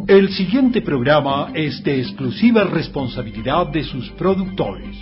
El siguiente programa es de exclusiva responsabilidad de sus productores.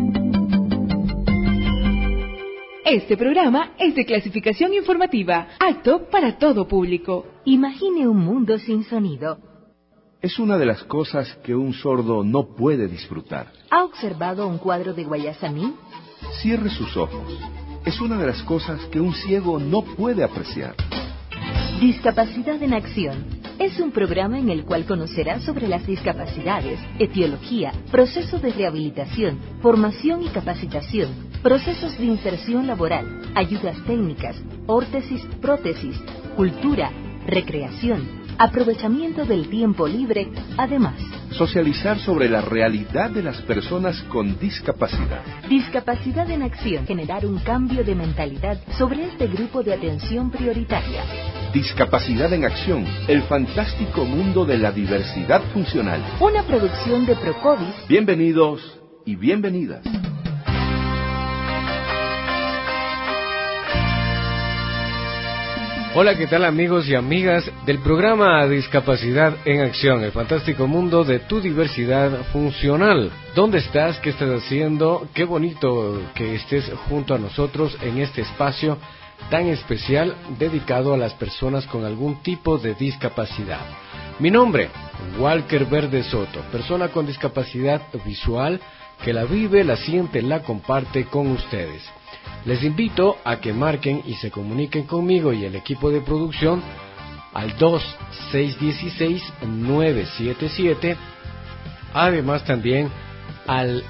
Este programa es de clasificación informativa, apto para todo público. Imagine un mundo sin sonido. Es una de las cosas que un sordo no puede disfrutar. ¿Ha observado un cuadro de Guayasamín? Cierre sus ojos. Es una de las cosas que un ciego no puede apreciar. Discapacidad en Acción. Es un programa en el cual conocerás sobre las discapacidades, etiología, procesos de rehabilitación, formación y capacitación, procesos de inserción laboral, ayudas técnicas, órtesis, prótesis, cultura, recreación, aprovechamiento del tiempo libre, además. Socializar sobre la realidad de las personas con discapacidad. Discapacidad en Acción. Generar un cambio de mentalidad sobre este grupo de atención prioritaria. Discapacidad en Acción, el fantástico mundo de la diversidad funcional. Una producción de Procovis. Bienvenidos y bienvenidas. Hola, ¿qué tal amigos y amigas del programa Discapacidad en Acción, el fantástico mundo de tu diversidad funcional? ¿Dónde estás? ¿Qué estás haciendo? Qué bonito que estés junto a nosotros en este espacio tan especial dedicado a las personas con algún tipo de discapacidad. Mi nombre, Walker Verde Soto, persona con discapacidad visual que la vive, la siente, la comparte con ustedes. Les invito a que marquen y se comuniquen conmigo y el equipo de producción al 2616-977, además también al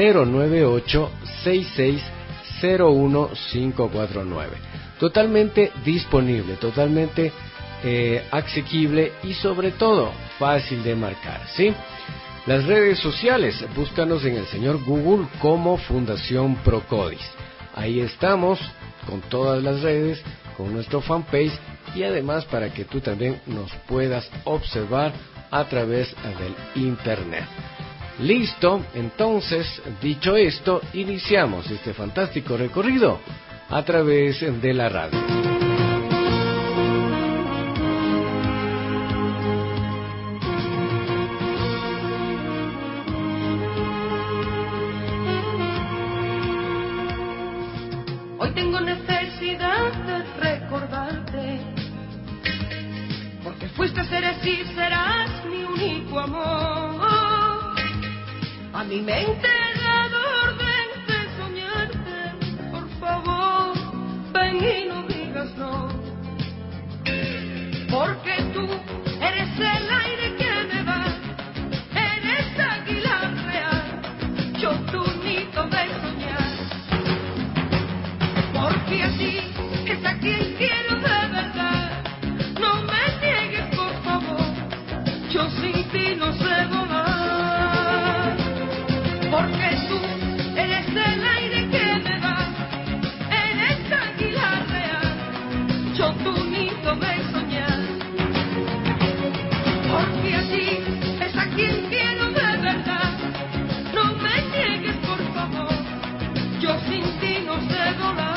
098-6601-549. Totalmente disponible, totalmente asequible y sobre todo fácil de marcar, ¿sí? Las redes sociales, búscanos en el señor Google como Fundación Procodis. Ahí estamos con todas las redes, con nuestro fanpage y además para que tú también nos puedas observar a través del internet. Listo, entonces, dicho esto, iniciamos este fantástico recorrido a través de la radio. Hoy tengo necesidad de recordarte, porque fuiste, eres y serás mi único amor. A mi mente dado orden de soñarte, por favor, ven y no digas no, porque tú eres el aire que me da, eres águila real, yo tu nido de soñar, porque así es a quien quiero de verdad, no me niegues por favor, yo sin ti no sé volar, porque tú eres el aire que me da, eres águila real, yo tu nido de soñar, porque así es a quien quiero de verdad, no me niegues por favor, yo sin ti no sé volar.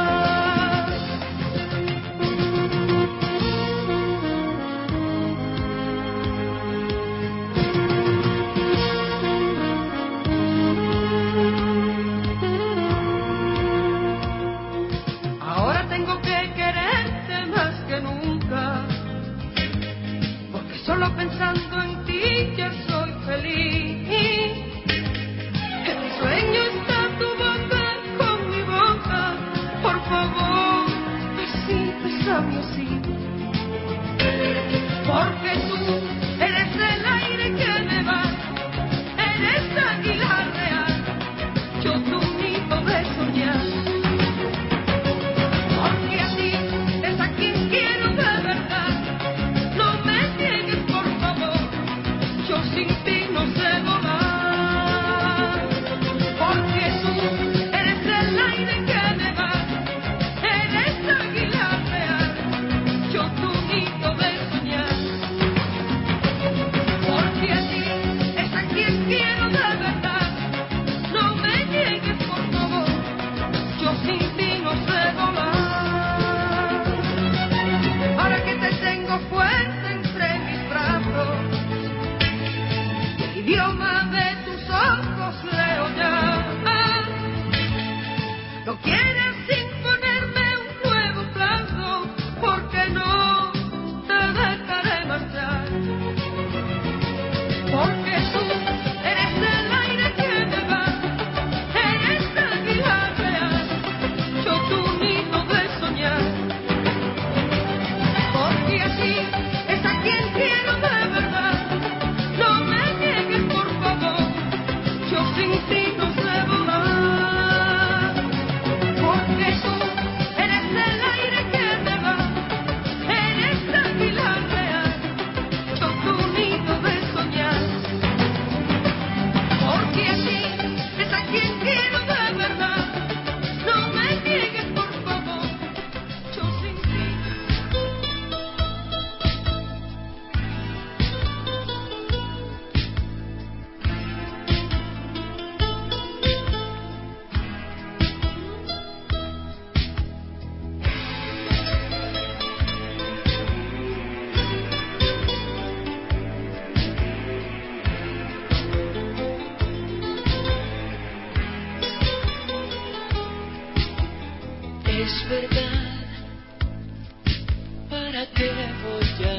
Ahora tengo que quererte más que nunca, porque solo pensando en ti ya soy feliz. En mi sueño está tu boca con mi boca, por favor, bésame así, porque tú eres el aire que me va, eres águila real, yo tu nido de soñar. Porque así es a quien quiero de verdad, no me niegues por favor, yo sin ti no sé volar. Porque tú eres el aire que me va, eres águila real, yo tu nido de soñar.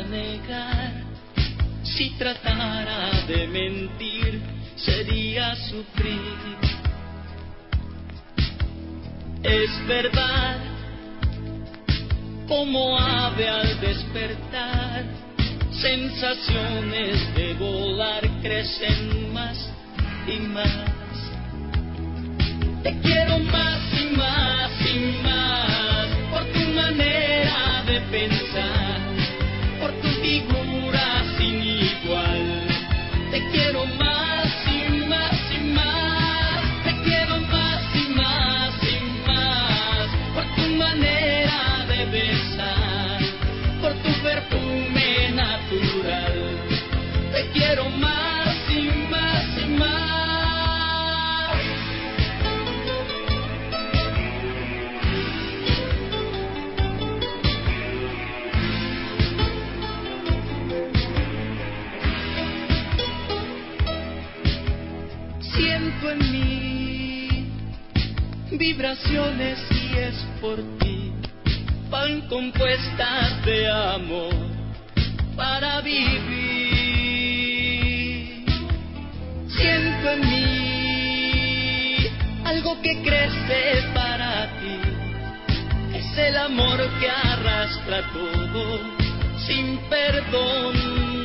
negar. Si tratara de mentir, sería sufrir. Es verdad, como ave al despertar, sensaciones de volar crecen más y más. Te quiero más y más y más, por tu manera de pensar, por tu figura sin igual. Te quiero más y más y más, te quiero más y más y más, por tu manera de besar, por tu perfume natural. Te quiero más y más y más. Siento en mí vibraciones y es por ti, van compuestas de amor para vivir. Siento en mí algo que crece para ti, es el amor que arrastra todo sin perdón.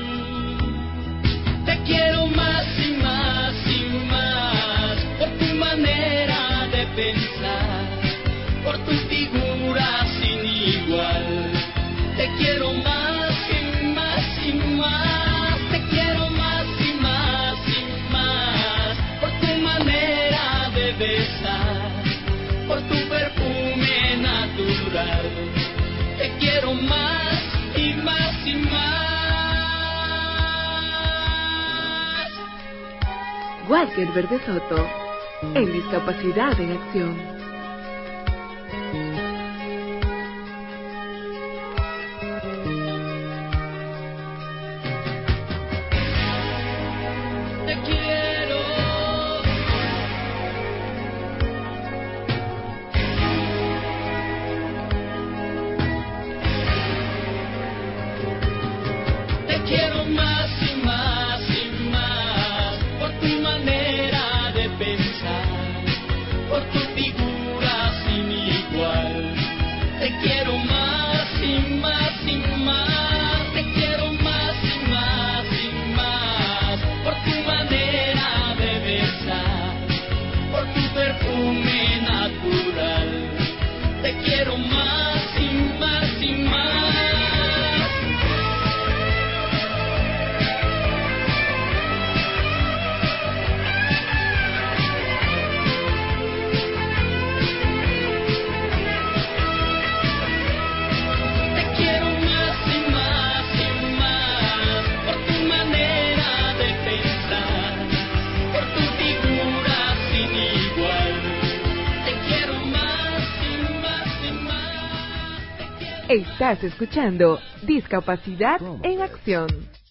Te quiero más y más y más, por tu manera de pensar, por tu figura sin igual. Te quiero más y más y más, te quiero más y más y más, por tu manera de besar, por tu perfume natural. Te quiero más y más y más. Walter Verde Soto, en Discapacidad en Acción. Estás escuchando Discapacidad en Acción.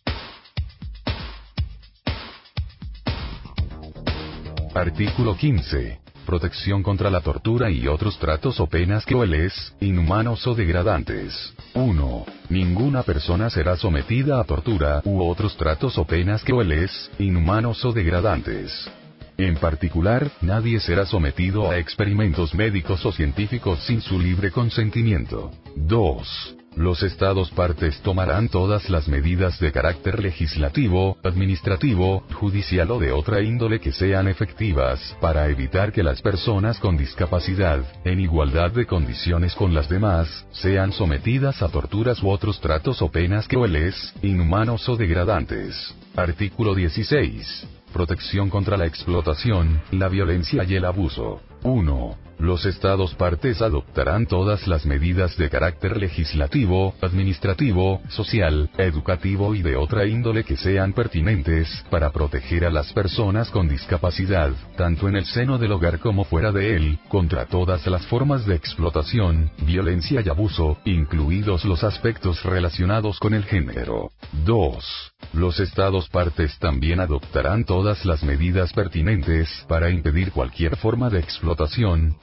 Artículo 15. Protección contra la tortura y otros tratos o penas crueles, inhumanos o degradantes. 1. Ninguna persona será sometida a tortura u otros tratos o penas crueles, inhumanos o degradantes. En particular, nadie será sometido a experimentos médicos o científicos sin su libre consentimiento. 2. Los Estados partes tomarán todas las medidas de carácter legislativo, administrativo, judicial o de otra índole que sean efectivas para evitar que las personas con discapacidad, en igualdad de condiciones con las demás, sean sometidas a torturas u otros tratos o penas crueles, inhumanos o degradantes. Artículo 16. Protección contra la explotación, la violencia y el abuso. 1. Los Estados partes adoptarán todas las medidas de carácter legislativo, administrativo, social, educativo y de otra índole que sean pertinentes para proteger a las personas con discapacidad, tanto en el seno del hogar como fuera de él, contra todas las formas de explotación, violencia y abuso, incluidos los aspectos relacionados con el género. 2. Los Estados partes también adoptarán todas las medidas pertinentes para impedir cualquier forma de explotación,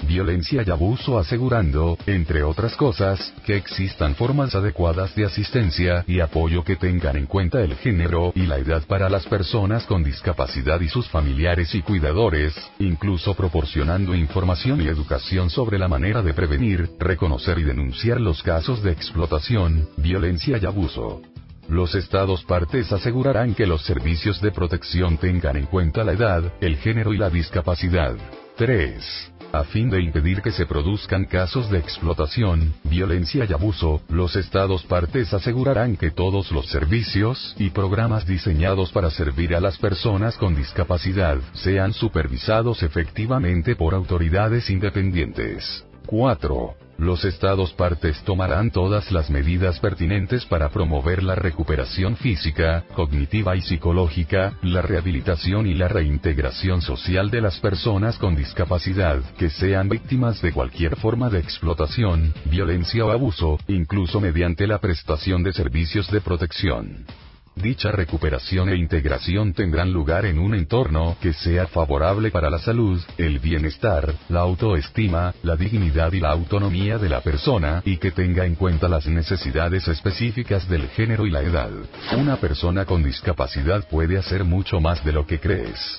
violencia y abuso, asegurando, entre otras cosas, que existan formas adecuadas de asistencia y apoyo que tengan en cuenta el género y la edad para las personas con discapacidad y sus familiares y cuidadores, incluso proporcionando información y educación sobre la manera de prevenir, reconocer y denunciar los casos de explotación, violencia y abuso. Los Estados partes asegurarán que los servicios de protección tengan en cuenta la edad, el género y la discapacidad. 3. A fin de impedir que se produzcan casos de explotación, violencia y abuso, los Estados partes asegurarán que todos los servicios y programas diseñados para servir a las personas con discapacidad sean supervisados efectivamente por autoridades independientes. 4. Los Estados partes tomarán todas las medidas pertinentes para promover la recuperación física, cognitiva y psicológica, la rehabilitación y la reintegración social de las personas con discapacidad que sean víctimas de cualquier forma de explotación, violencia o abuso, incluso mediante la prestación de servicios de protección. Dicha recuperación e integración tendrán lugar en un entorno que sea favorable para la salud, el bienestar, la autoestima, la dignidad y la autonomía de la persona, y que tenga en cuenta las necesidades específicas del género y la edad. Una persona con discapacidad puede hacer mucho más de lo que crees.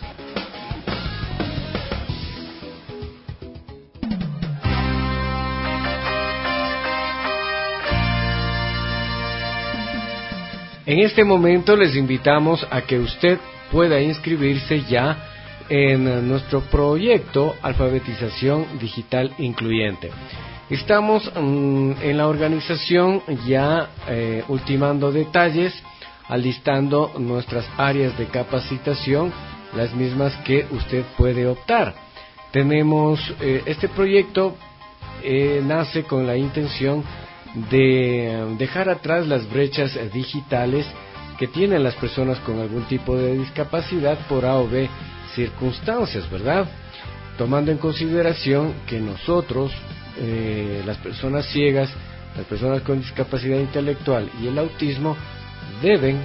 En este momento les invitamos a que usted pueda inscribirse ya en nuestro proyecto Alfabetización Digital Incluyente. Estamos en la organización ya ultimando detalles, alistando nuestras áreas de capacitación, las mismas que usted puede optar. Tenemos este proyecto nace con la intención de dejar atrás las brechas digitales que tienen las personas con algún tipo de discapacidad por A o B circunstancias, ¿verdad? Tomando en consideración que nosotros, las personas ciegas, las personas con discapacidad intelectual y el autismo, deben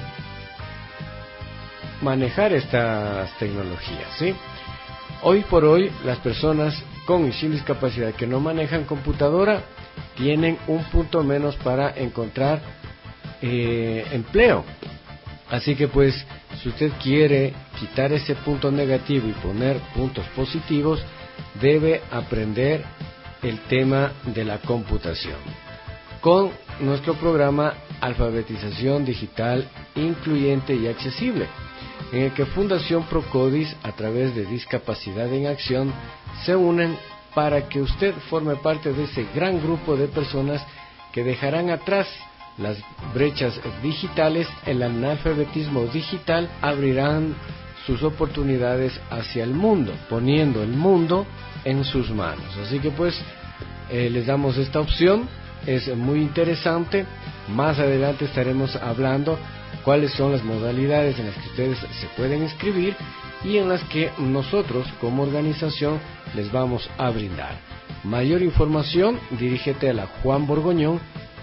manejar estas tecnologías, ¿sí? Hoy por hoy, las personas con y sin discapacidad que no manejan computadora tienen un punto menos para encontrar empleo. Así que pues, si usted quiere quitar ese punto negativo y poner puntos positivos, debe aprender el tema de la computación con nuestro programa Alfabetización Digital Incluyente y Accesible, en el que Fundación Procodis, a través de Discapacidad en Acción, se unen para que usted forme parte de ese gran grupo de personas que dejarán atrás las brechas digitales. El analfabetismo digital abrirán sus oportunidades hacia el mundo, poniendo el mundo en sus manos. Así que pues les damos esta opción, es muy interesante. Más adelante estaremos hablando cuáles son las modalidades en las que ustedes se pueden inscribir y en las que nosotros como organización les vamos a brindar. Mayor información, dirígete a la Juan Borgoñón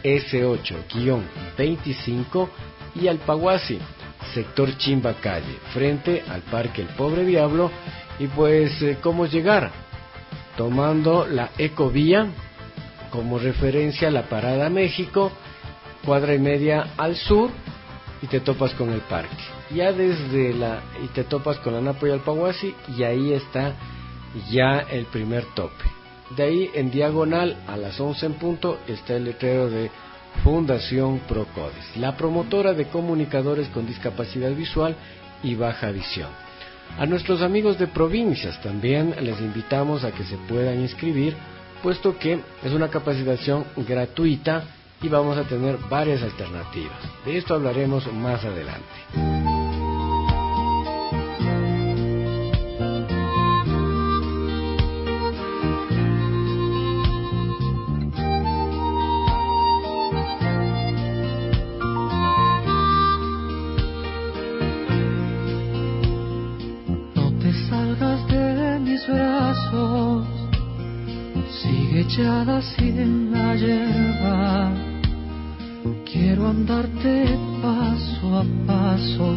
S8-25 y al Paguasi, sector Chimbacalle, frente al Parque El Pobre Diablo. Y pues, ¿cómo llegar? Tomando la Ecovía como referencia, la Parada México, cuadra y media al sur, y te topas con el parque. Ya y te topas con la Napo y el Paguasi, y ahí está ya el primer tope. De ahí en diagonal a las 11 en punto está el letrero de Fundación Procodis, la promotora de comunicadores con discapacidad visual y baja visión. A nuestros amigos de provincias también les invitamos a que se puedan inscribir, puesto que es una capacitación gratuita y vamos a tener varias alternativas. De esto hablaremos más adelante. No te salgas de mis brazos, sigue echada así en la hierba. Quiero andarte paso a paso,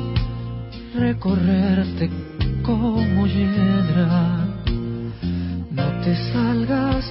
recorrerte como hiedra. No te salgas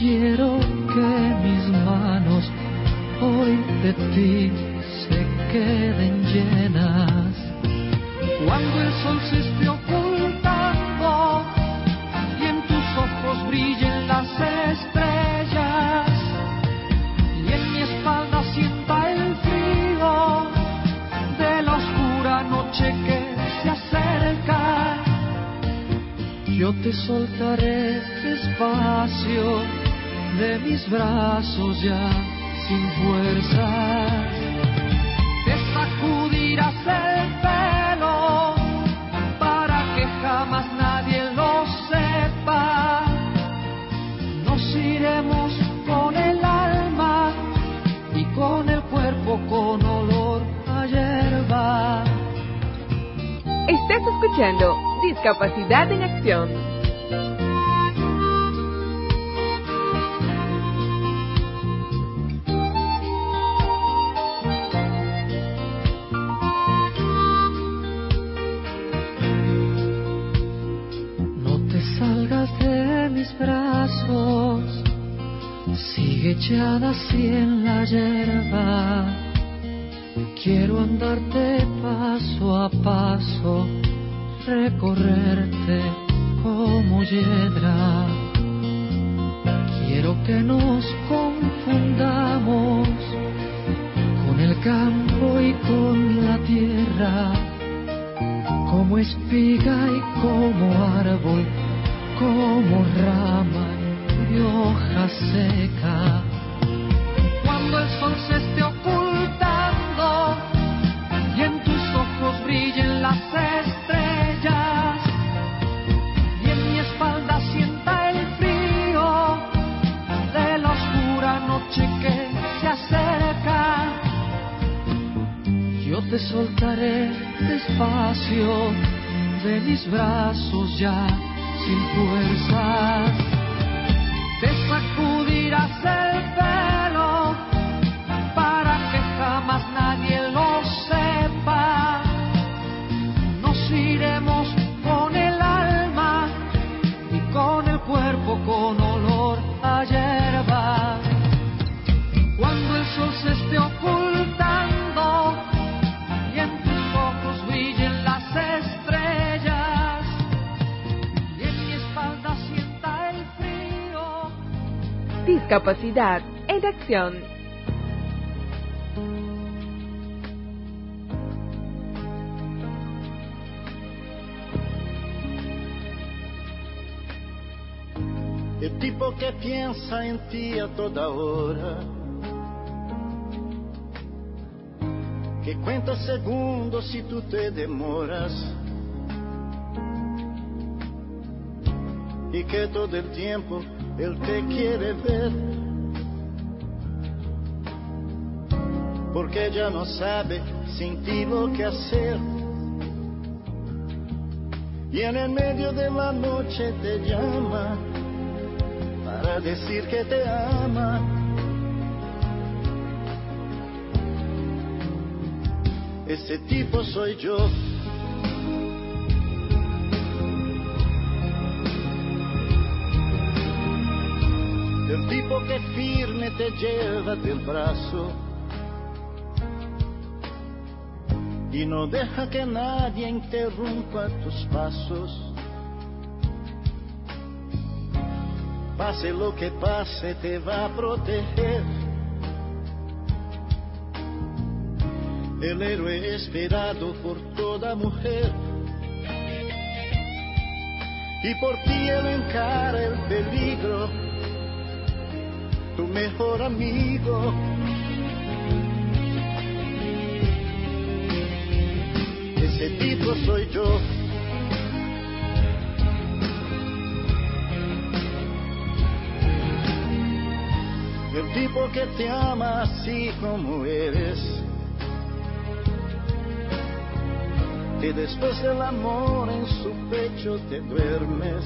quiero que mis manos hoy de ti se queden llenas. Cuando el sol se esté ocultando y en tus ojos brillen las estrellas y en mi espalda sienta el frío de la oscura noche que se acerca, yo te soltaré despacio de mis brazos ya sin fuerzas. Te sacudirás el pelo para que jamás nadie lo sepa. Nos iremos con el alma y con el cuerpo con olor a hierba. Estás escuchando Discapacidad en Acción. Brazos, sigue echada así en la hierba. Quiero andarte paso a paso, recorrerte como hiedra. Quiero que nos confundamos con el campo y con la tierra, como espiga y como árbol, como rama y hoja seca. Cuando el sol se esté ocultando y en tus ojos brillen las estrellas y en mi espalda sienta el frío de la oscura noche que se acerca, yo te soltaré despacio de mis brazos ya sin fuerzas. Te sacudirás el pelo para que jamás nadie lo sepa. Nos iremos con el alma y con el cuerpo con olor a hierba. Cuando el sol se esté ocultando y en tus ojos brillen las estrellas, Discapacidad en Acción. El tipo que piensa en ti a toda hora, que cuenta segundos si tú te demoras, y que todo el tiempo él te quiere ver, porque ya no sabe sin ti lo que hacer, y en el medio de la noche te llama para decir que te ama. Ese tipo soy yo. El tipo que firme te lleva del brazo y no deja que nadie interrumpa tus pasos. Pase lo que pase, te va a proteger. El héroe esperado por toda mujer, y por ti él encara el peligro, tu mejor amigo. Ese tipo soy yo. El tipo que te ama así como eres, que después del amor en su pecho te duermes,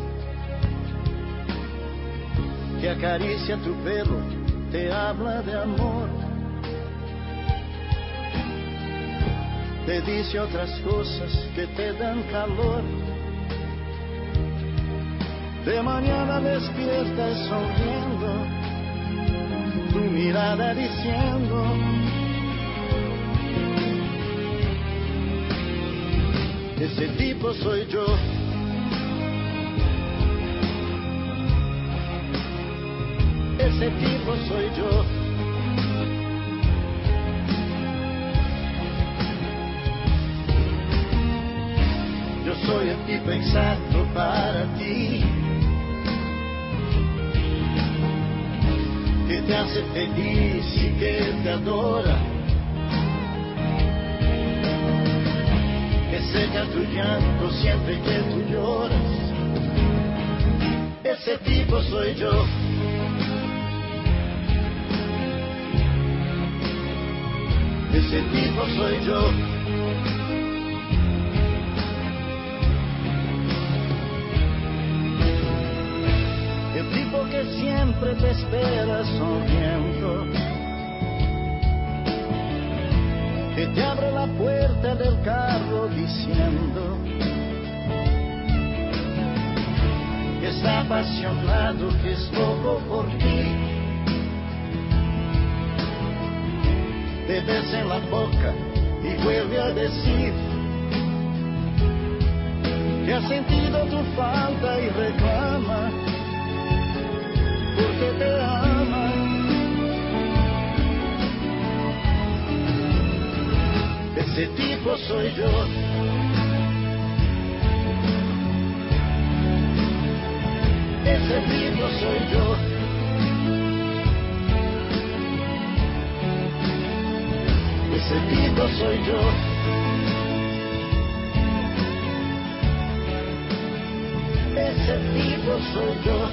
que acaricia tu pelo, te habla de amor, te dice otras cosas que te dan calor, De mañana despiertas sonriendo, tu mirada diciendo: ese tipo soy yo. Ese tipo soy yo. Yo soy el tipo exacto para ti, que te hace feliz y que te adora, que seca tu llanto siempre que tú lloras. Ese tipo soy yo. Ese tipo soy yo. El tipo que siempre te espera sonriendo, que te abre la puerta del carro diciendo que está apasionado, que es loco por ti. Te besa en la boca y vuelve a decir que ha sentido tu falta y reclama porque te ama. Ese tipo soy yo. Ese tipo soy yo. Ese tipo soy yo. Ese tipo soy yo.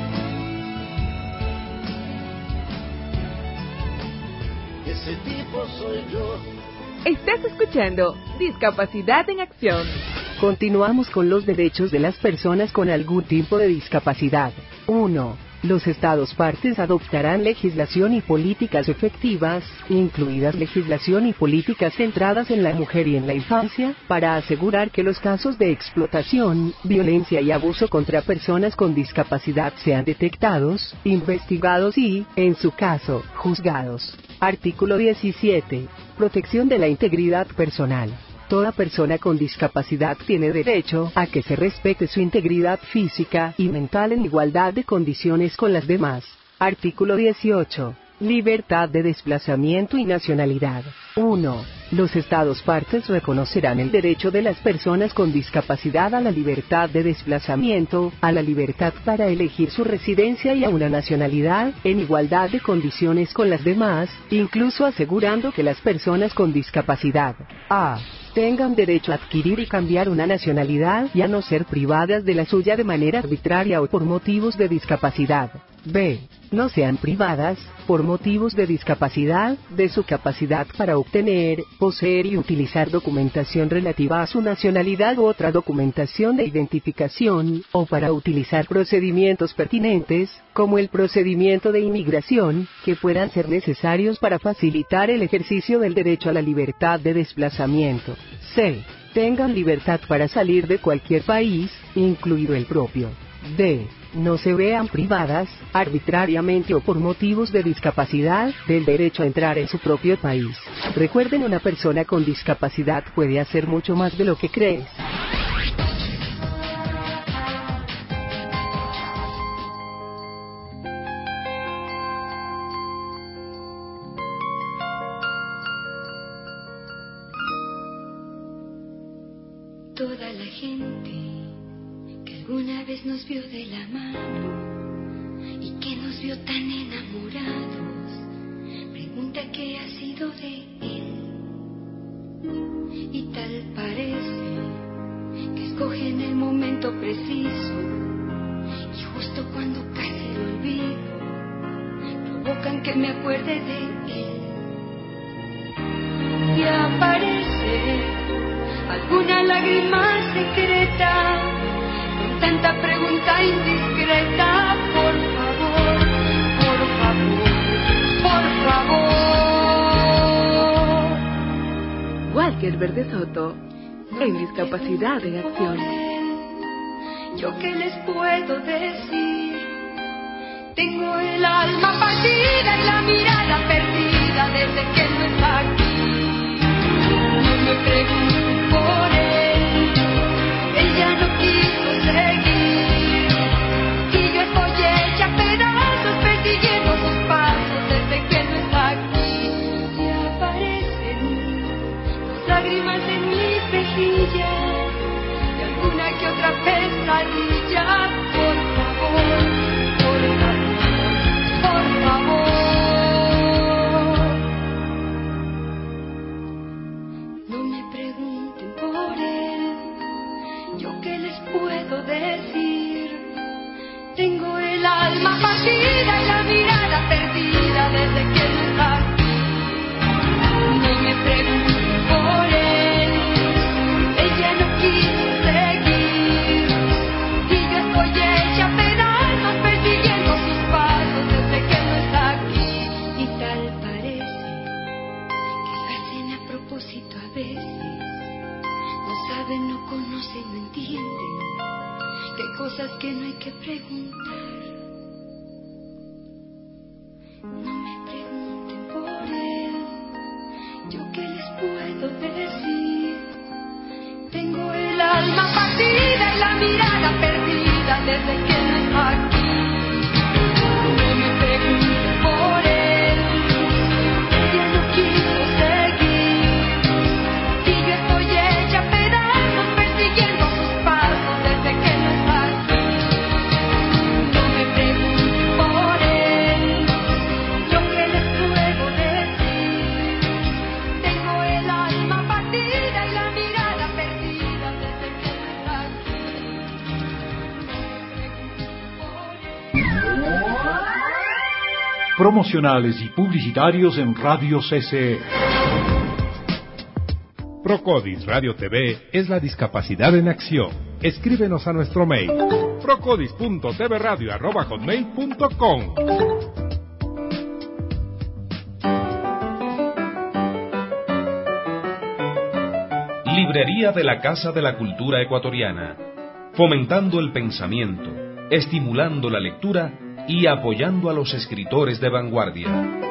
Ese tipo soy yo. Estás escuchando Discapacidad en Acción. Continuamos con los derechos de las personas con algún tipo de discapacidad. 1. Los Estados partes adoptarán legislación y políticas efectivas, incluidas legislación y políticas centradas en la mujer y en la infancia, para asegurar que los casos de explotación, violencia y abuso contra personas con discapacidad sean detectados, investigados y, en su caso, juzgados. Artículo 17. Protección de la integridad personal. Toda persona con discapacidad tiene derecho a que se respete su integridad física y mental en igualdad de condiciones con las demás. Artículo 18. Libertad de desplazamiento y nacionalidad. 1. Los Estados partes reconocerán el derecho de las personas con discapacidad a la libertad de desplazamiento, a la libertad para elegir su residencia y a una nacionalidad, en igualdad de condiciones con las demás, incluso asegurando que las personas con discapacidad a. tengan derecho a adquirir y cambiar una nacionalidad y a no ser privadas de la suya de manera arbitraria o por motivos de discapacidad. B. No sean privadas, por motivos de discapacidad, de su capacidad para obtener, poseer y utilizar documentación relativa a su nacionalidad u otra documentación de identificación, o para utilizar procedimientos pertinentes, como el procedimiento de inmigración, que puedan ser necesarios para facilitar el ejercicio del derecho a la libertad de desplazamiento. C. Tengan libertad para salir de cualquier país, incluido el propio. D. No se vean privadas, arbitrariamente o por motivos de discapacidad, del derecho a entrar en su propio país. Recuerden, una persona con discapacidad puede hacer mucho más de lo que crees. Toda la gente que alguna vez nos vio de la mano y que nos vio tan enamorados, pregunta qué ha sido de él. Y tal parece que escogen el momento preciso y justo cuando casi lo olvido, provocan que me acuerde de él. Y aparece alguna lágrima secreta, con tanta pregunta indiscreta. Por favor, por favor, por favor. Walker Verde Soto, en Discapacidad en Acción. ¿yo qué les puedo decir? Tengo el alma partida y la mirada perdida desde que no está aquí. No me pregunto por él, ella no quiso seguir. Y yo estoy hecha a pedazos persiguiendo sus pasos desde que no está aquí. Y aparecen las lágrimas en mi mejilla y alguna que otra pesadilla. Por favor, por favor, por favor. No me pregunten por él, ¿yo qué les puedo decir? Tengo el alma partida y la mirada perdida desde que no está aquí. No me pregunten por él, ella no quiso seguir. Y yo estoy hecha a pedazos persiguiendo sus pasos desde que no está aquí. Y tal parece que lo hacen a propósito a veces. No saben, no conocen, no entienden que hay cosas que no hay que preguntar. No me pregunten por él, ¿yo qué les puedo decir? Tengo el alma partida y la mirada perdida desde que no está aquí. No me pregunten por él, ella no quiso seguir. Y yo estoy hecha a pedazos persiguiendo sus pasos desde que no está aquí. No me pregunten por él, ¿yo qué les puedo decir? Tengo el alma partida y la mirada perdida desde que no está aquí. Promocionales y publicitarios en Radio CCE. Procodis Radio TV es la discapacidad en acción. Escríbenos a nuestro mail procodis.tvradio@hotmail.com. Librería de la Casa de la Cultura Ecuatoriana, fomentando el pensamiento, estimulando la lectura y apoyando a los escritores de vanguardia.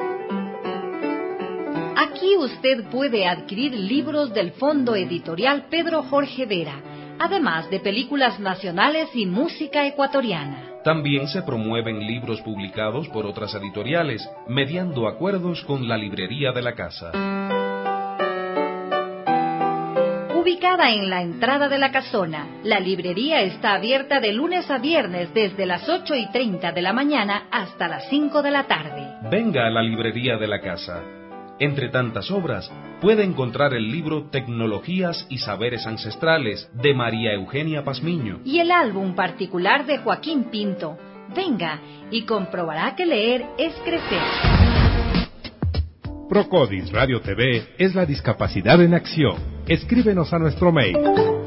Aquí usted puede adquirir libros del Fondo Editorial Pedro Jorge Vera, además de películas nacionales y música ecuatoriana. También se promueven libros publicados por otras editoriales, mediando acuerdos con la Librería de la Casa. Ubicada en la entrada de la casona, la librería está abierta de lunes a viernes desde las 8:30 de la mañana hasta las 5 de la tarde. Venga a la Librería de la Casa. Entre tantas obras, puede encontrar el libro Tecnologías y Saberes Ancestrales, de María Eugenia Pazmiño. Y el álbum particular de Joaquín Pinto. Venga y comprobará que leer es crecer. Procodis Radio TV es la discapacidad en acción. Escríbenos a nuestro mail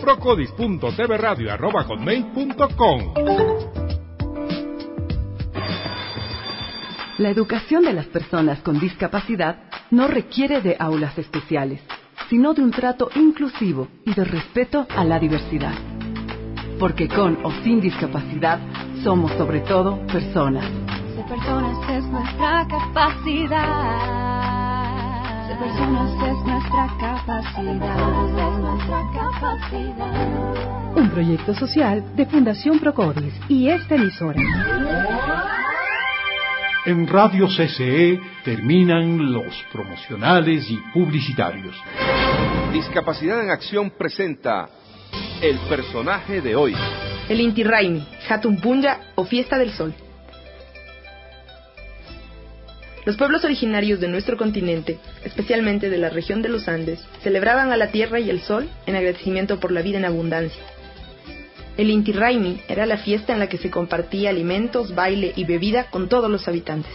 procodis.tvradio@hotmail.com. La educación de las personas con discapacidad no requiere de aulas especiales, sino de un trato inclusivo y de respeto a la diversidad. Porque con o sin discapacidad, somos sobre todo personas. Ser personas es nuestra capacidad. Ser personas es nuestra capacidad. Un proyecto social de Fundación Procodis y esta emisora. En Radio CCE terminan los promocionales y publicitarios. Discapacidad en Acción presenta el personaje de hoy. El Inti Raymi, Hatun Punya o Fiesta del Sol. Los pueblos originarios de nuestro continente, especialmente de la región de los Andes, celebraban a la tierra y el sol en agradecimiento por la vida en abundancia. El Inti Raymi era la fiesta en la que se compartía alimentos, baile y bebida con todos los habitantes.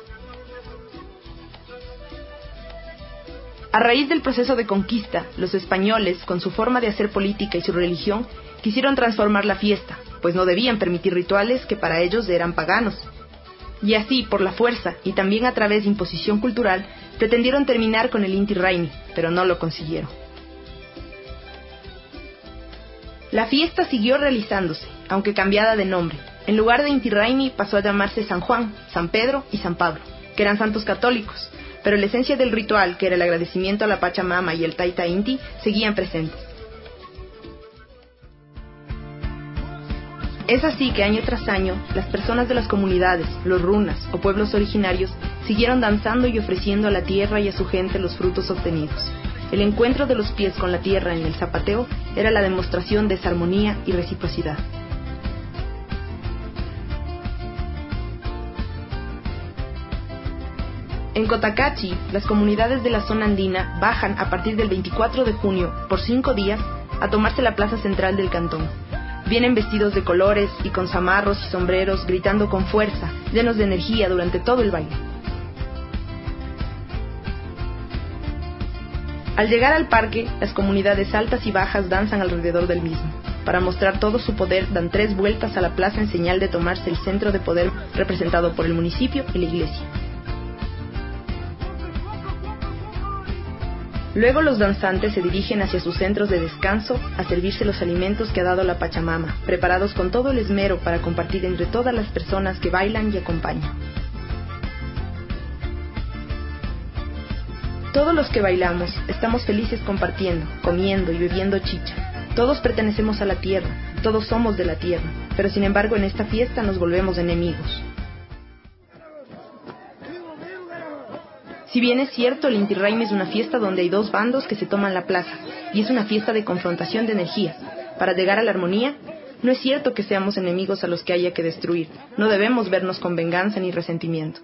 A raíz del proceso de conquista, los españoles, con su forma de hacer política y su religión, quisieron transformar la fiesta, pues no debían permitir rituales que para ellos eran paganos. Y así, por la fuerza y también a través de imposición cultural, pretendieron terminar con el Inti Raymi, pero no lo consiguieron. La fiesta siguió realizándose, aunque cambiada de nombre. En lugar de Inti Raymi pasó a llamarse San Juan, San Pedro y San Pablo, que eran santos católicos, pero la esencia del ritual, que era el agradecimiento a la Pachamama y el Taita Inti, seguían presentes. Es así que año tras año, las personas de las comunidades, los runas o pueblos originarios, siguieron danzando y ofreciendo a la tierra y a su gente los frutos obtenidos. El encuentro de los pies con la tierra en el zapateo era la demostración de esa armonía y reciprocidad. En Cotacachi, las comunidades de la zona andina bajan a partir del 24 de junio por 5 días a tomarse la plaza central del cantón. Vienen vestidos de colores y con zamarros y sombreros, gritando con fuerza, llenos de energía durante todo el baile. Al llegar al parque, las comunidades altas y bajas danzan alrededor del mismo. Para mostrar todo su poder, dan 3 vueltas a la plaza en señal de tomarse el centro de poder representado por el municipio y la iglesia. Luego los danzantes se dirigen hacia sus centros de descanso a servirse los alimentos que ha dado la Pachamama, preparados con todo el esmero para compartir entre todas las personas que bailan y acompañan. Todos los que bailamos estamos felices compartiendo, comiendo y bebiendo chicha. Todos pertenecemos a la tierra, todos somos de la tierra, pero sin embargo en esta fiesta nos volvemos enemigos. Si bien es cierto, el Inti Raymi es una fiesta donde hay 2 bandos que se toman la plaza, y es una fiesta de confrontación de energías. Para llegar a la armonía, no es cierto que seamos enemigos a los que haya que destruir. No debemos vernos con venganza ni resentimiento.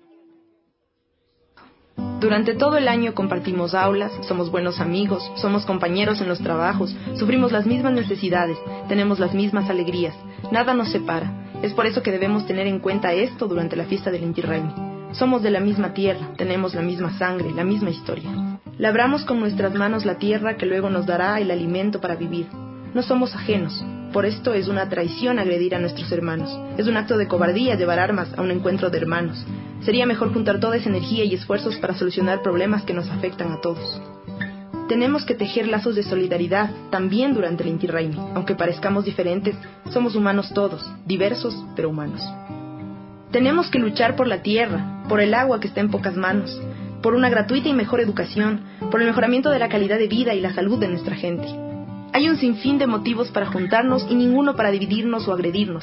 Durante todo el año compartimos aulas, somos buenos amigos, somos compañeros en los trabajos, sufrimos las mismas necesidades, tenemos las mismas alegrías, nada nos separa. Es por eso que debemos tener en cuenta esto durante la fiesta del Inti Raymi. Somos de la misma tierra, tenemos la misma sangre, la misma historia. Labramos con nuestras manos la tierra que luego nos dará el alimento para vivir. No somos ajenos, por esto es una traición agredir a nuestros hermanos. Es un acto de cobardía llevar armas a un encuentro de hermanos. Sería mejor juntar toda esa energía y esfuerzos para solucionar problemas que nos afectan a todos. Tenemos que tejer lazos de solidaridad también durante el Inti Raymi. Aunque parezcamos diferentes, somos humanos todos, diversos pero humanos. Tenemos que luchar por la tierra, por el agua que está en pocas manos, por una gratuita y mejor educación, por el mejoramiento de la calidad de vida y la salud de nuestra gente. Hay un sinfín de motivos para juntarnos y ninguno para dividirnos o agredirnos.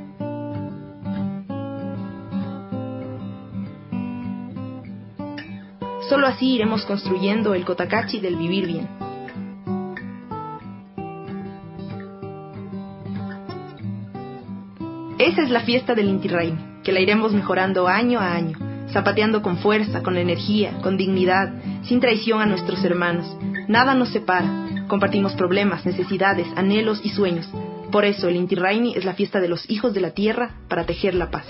Solo así iremos construyendo el Cotacachi del vivir bien. Esa es la fiesta del Inti Raymi, que la iremos mejorando año a año, zapateando con fuerza, con energía, con dignidad, sin traición a nuestros hermanos. Nada nos separa, compartimos problemas, necesidades, anhelos y sueños. Por eso el Inti Raymi es la fiesta de los hijos de la tierra para tejer la paz.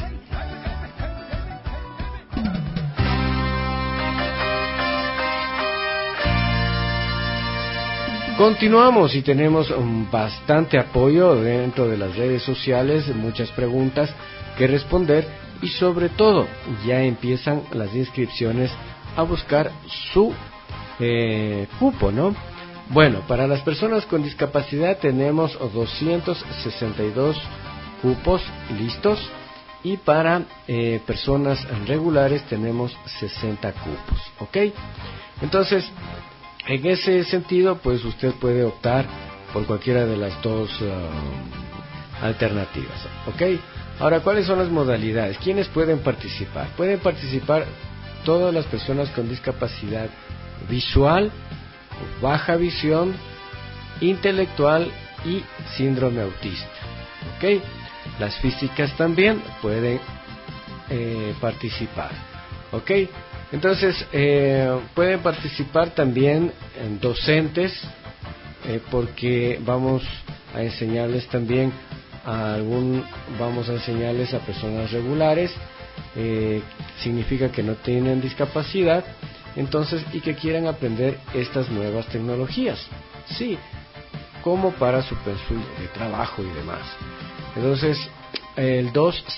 Continuamos y tenemos bastante apoyo dentro de las redes sociales, muchas preguntas que responder y sobre todo ya empiezan las inscripciones a buscar su cupo, ¿no? Bueno, para las personas con discapacidad tenemos 262 cupos listos y para personas regulares tenemos 60 cupos, ¿ok? Entonces, en ese sentido, pues usted puede optar por cualquiera de las dos alternativas, ¿ok? Ahora, ¿cuáles son las modalidades? ¿Quiénes pueden participar? Pueden participar todas las personas con discapacidad visual, baja visión, intelectual y síndrome autista, ¿ok? Las físicas también pueden participar, ¿ok? Entonces, pueden participar también en docentes, porque vamos a enseñarles también vamos a enseñarles a personas regulares, significa que no tienen discapacidad, entonces, y que quieran aprender estas nuevas tecnologías, sí, como para su perfil de trabajo y demás. Entonces, el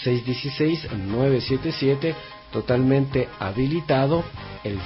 2616-977 totalmente habilitado, el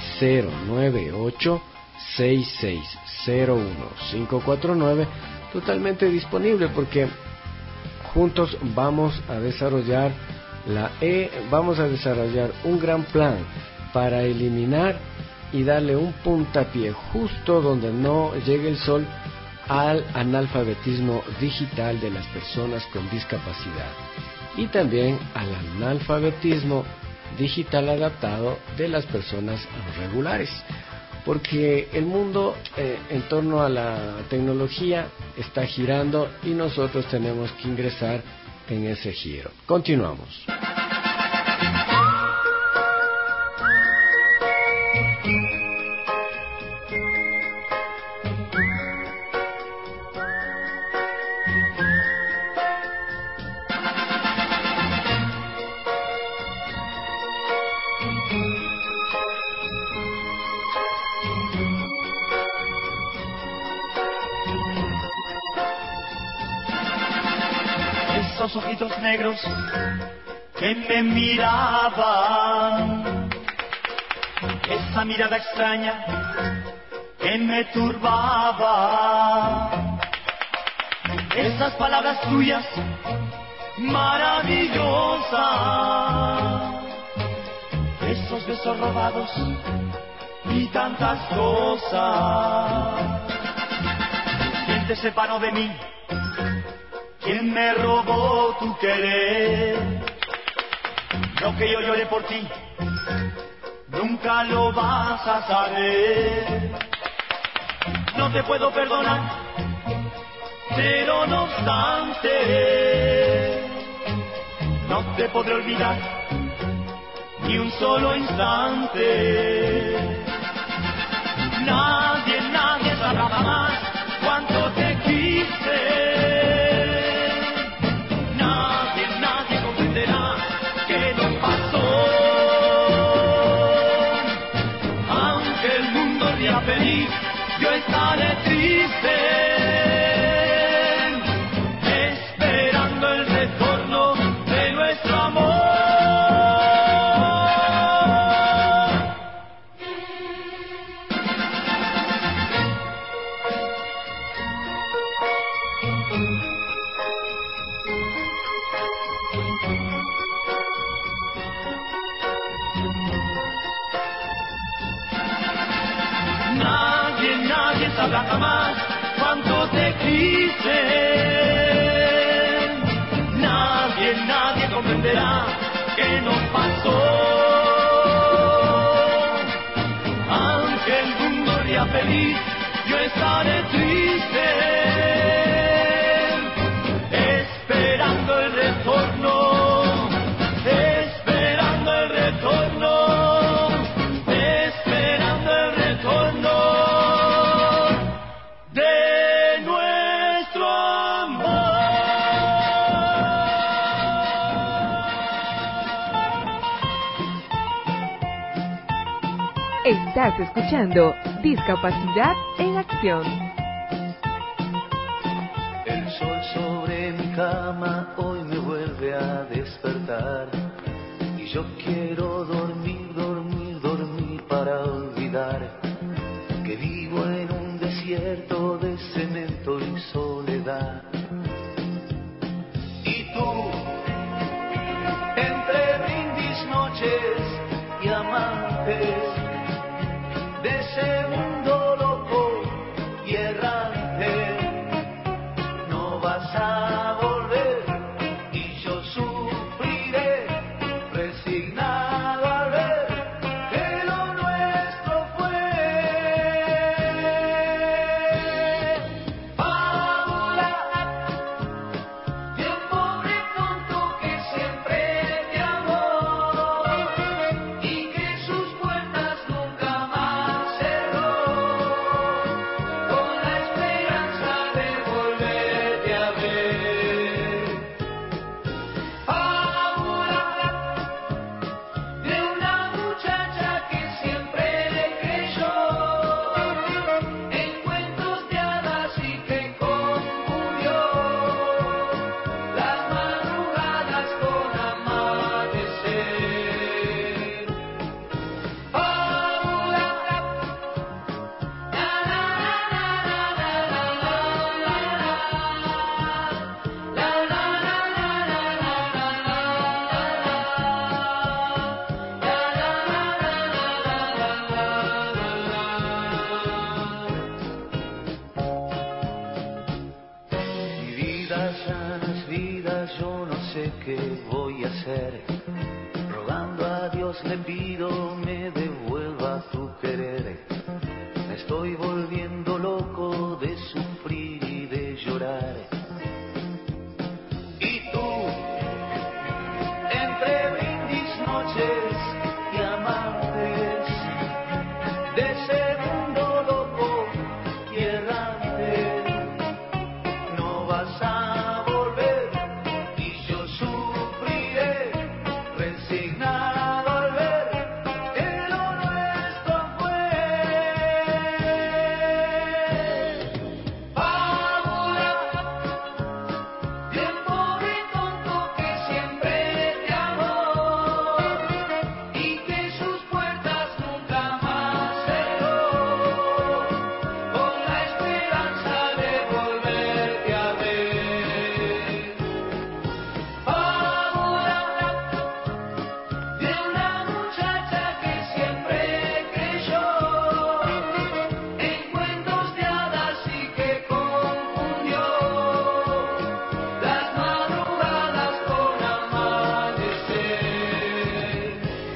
098-6601-549 totalmente disponible, porque juntos vamos a desarrollar vamos a desarrollar un gran plan para eliminar y darle un puntapié justo donde no llegue el sol al analfabetismo digital de las personas con discapacidad y también al analfabetismo digital adaptado de las personas regulares, porque el mundo en torno a la tecnología está girando y nosotros tenemos que ingresar en ese giro. Continuamos. Esos ojitos negros que me miraban, esa mirada extraña que me turbaba, esas palabras tuyas maravillosas, esos besos robados y tantas cosas. ¿Quién te separó de mí? ¿Quién me robó tu querer? Lo que yo lloré por ti, nunca lo vas a saber. No te puedo perdonar, pero no obstante, no te podré olvidar ni un solo instante. Nadie sabrá jamás cuánto te quise. Feliz, yo estaré triste, esperando el retorno de nuestro amor. Nadie sabrá jamás cuánto te quise. Nadie comprenderá qué nos pasó. Aunque el mundo ría feliz, yo estaré triste, esperando el retorno. Estás escuchando Discapacidad en Acción. El sol sobre mi cama hoy me vuelve a despertar y yo quiero dormir para olvidar que vivo en un desierto de cemento y soledad. Y tú, entre brindis, noches y amantes de ese mundo loco y errante, no vas a volver y yo sufriré resignado al ver que lo nuestro fue fábula Dios le pido me devuelva tu querer. Me estoy volviendo loco de sufrir y de llorar. Y tú, entre brindis, noches y amantes, de ese mundo loco y errante, no vas a volver y yo sufriré resignado al ver que lo nuestro fue fábula de un pobre tonto que siempre te amó y que sus puertas nunca más cerró con la esperanza de volverte a ver. Fábula de una muchacha que siempre creyó en cuentos de hadas y que confundió las madrugadas con amanecer.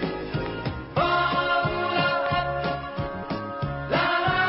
Fábula, la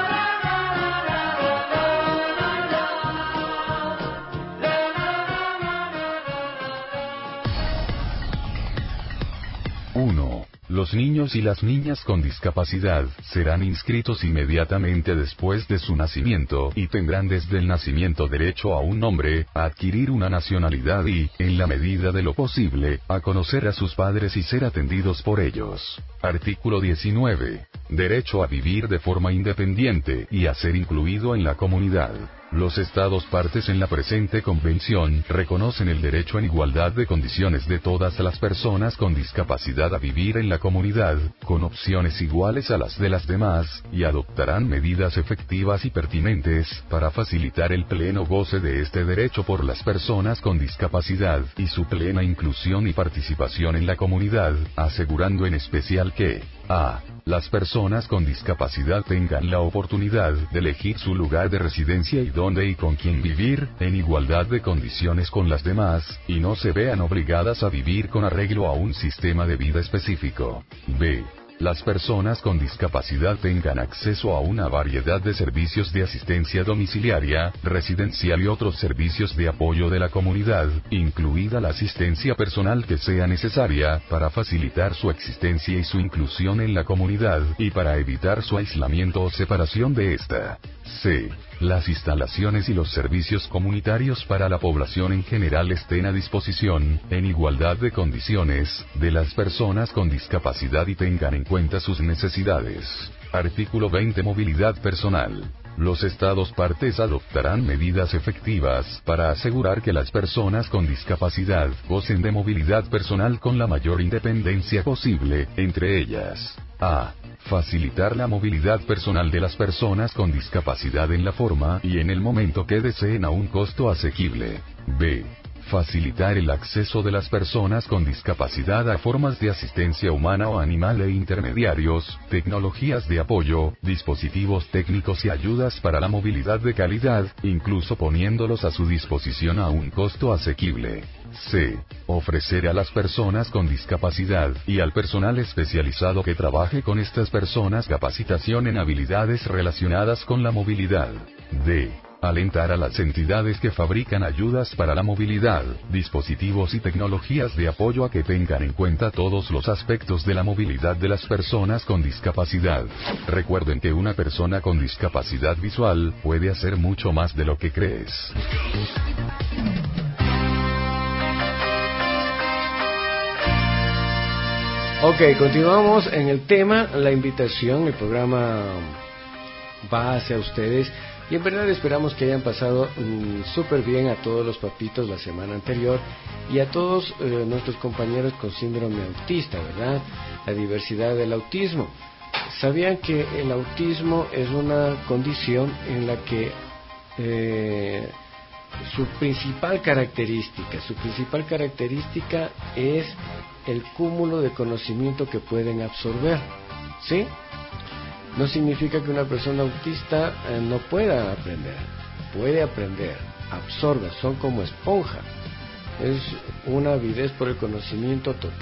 Uno. Los niños y las niñas con discapacidad serán inscritos inmediatamente después de su nacimiento y tendrán desde el nacimiento derecho a un nombre, a adquirir una nacionalidad y, en la medida de lo posible, a conocer a sus padres y ser atendidos por ellos. Artículo 19. Derecho a vivir de forma independiente y a ser incluido en la comunidad. Los Estados partes en la presente convención reconocen el derecho en igualdad de condiciones de todas las personas con discapacidad a vivir en la comunidad, con opciones iguales a las de las demás, y adoptarán medidas efectivas y pertinentes para facilitar el pleno goce de este derecho por las personas con discapacidad y su plena inclusión y participación en la comunidad, asegurando en especial que a. Las personas con discapacidad tengan la oportunidad de elegir su lugar de residencia y dónde y con quién vivir, en igualdad de condiciones con las demás, y no se vean obligadas a vivir con arreglo a un sistema de vida específico. B. Las personas con discapacidad tengan acceso a una variedad de servicios de asistencia domiciliaria, residencial y otros servicios de apoyo de la comunidad, incluida la asistencia personal que sea necesaria para facilitar su existencia y su inclusión en la comunidad, y para evitar su aislamiento o separación de esta. C. Las instalaciones y los servicios comunitarios para la población en general estén a disposición, en igualdad de condiciones, de las personas con discapacidad y tengan en cuenta sus necesidades. Artículo 20. Movilidad personal. Los Estados partes adoptarán medidas efectivas para asegurar que las personas con discapacidad gocen de movilidad personal con la mayor independencia posible, entre ellas: a. Facilitar la movilidad personal de las personas con discapacidad en la forma y en el momento que deseen a un costo asequible. B. Facilitar el acceso de las personas con discapacidad a formas de asistencia humana o animal e intermediarios, tecnologías de apoyo, dispositivos técnicos y ayudas para la movilidad de calidad, incluso poniéndolos a su disposición a un costo asequible. C. Ofrecer a las personas con discapacidad y al personal especializado que trabaje con estas personas capacitación en habilidades relacionadas con la movilidad. D. Alentar a las entidades que fabrican ayudas para la movilidad, dispositivos y tecnologías de apoyo a que tengan en cuenta todos los aspectos de la movilidad de las personas con discapacidad. Recuerden que una persona con discapacidad visual puede hacer mucho más de lo que crees. Ok, continuamos en el tema, la invitación, el programa va hacia ustedes y en verdad esperamos que hayan pasado súper bien a todos los papitos la semana anterior y a todos nuestros compañeros con síndrome autista, ¿verdad? La diversidad del autismo. ¿Sabían que el autismo es una condición en la que su principal característica es el cúmulo de conocimiento que pueden absorber, ¿sí? No significa que una persona autista no pueda aprender, puede aprender, absorbe, son como esponja, es una avidez por el conocimiento total.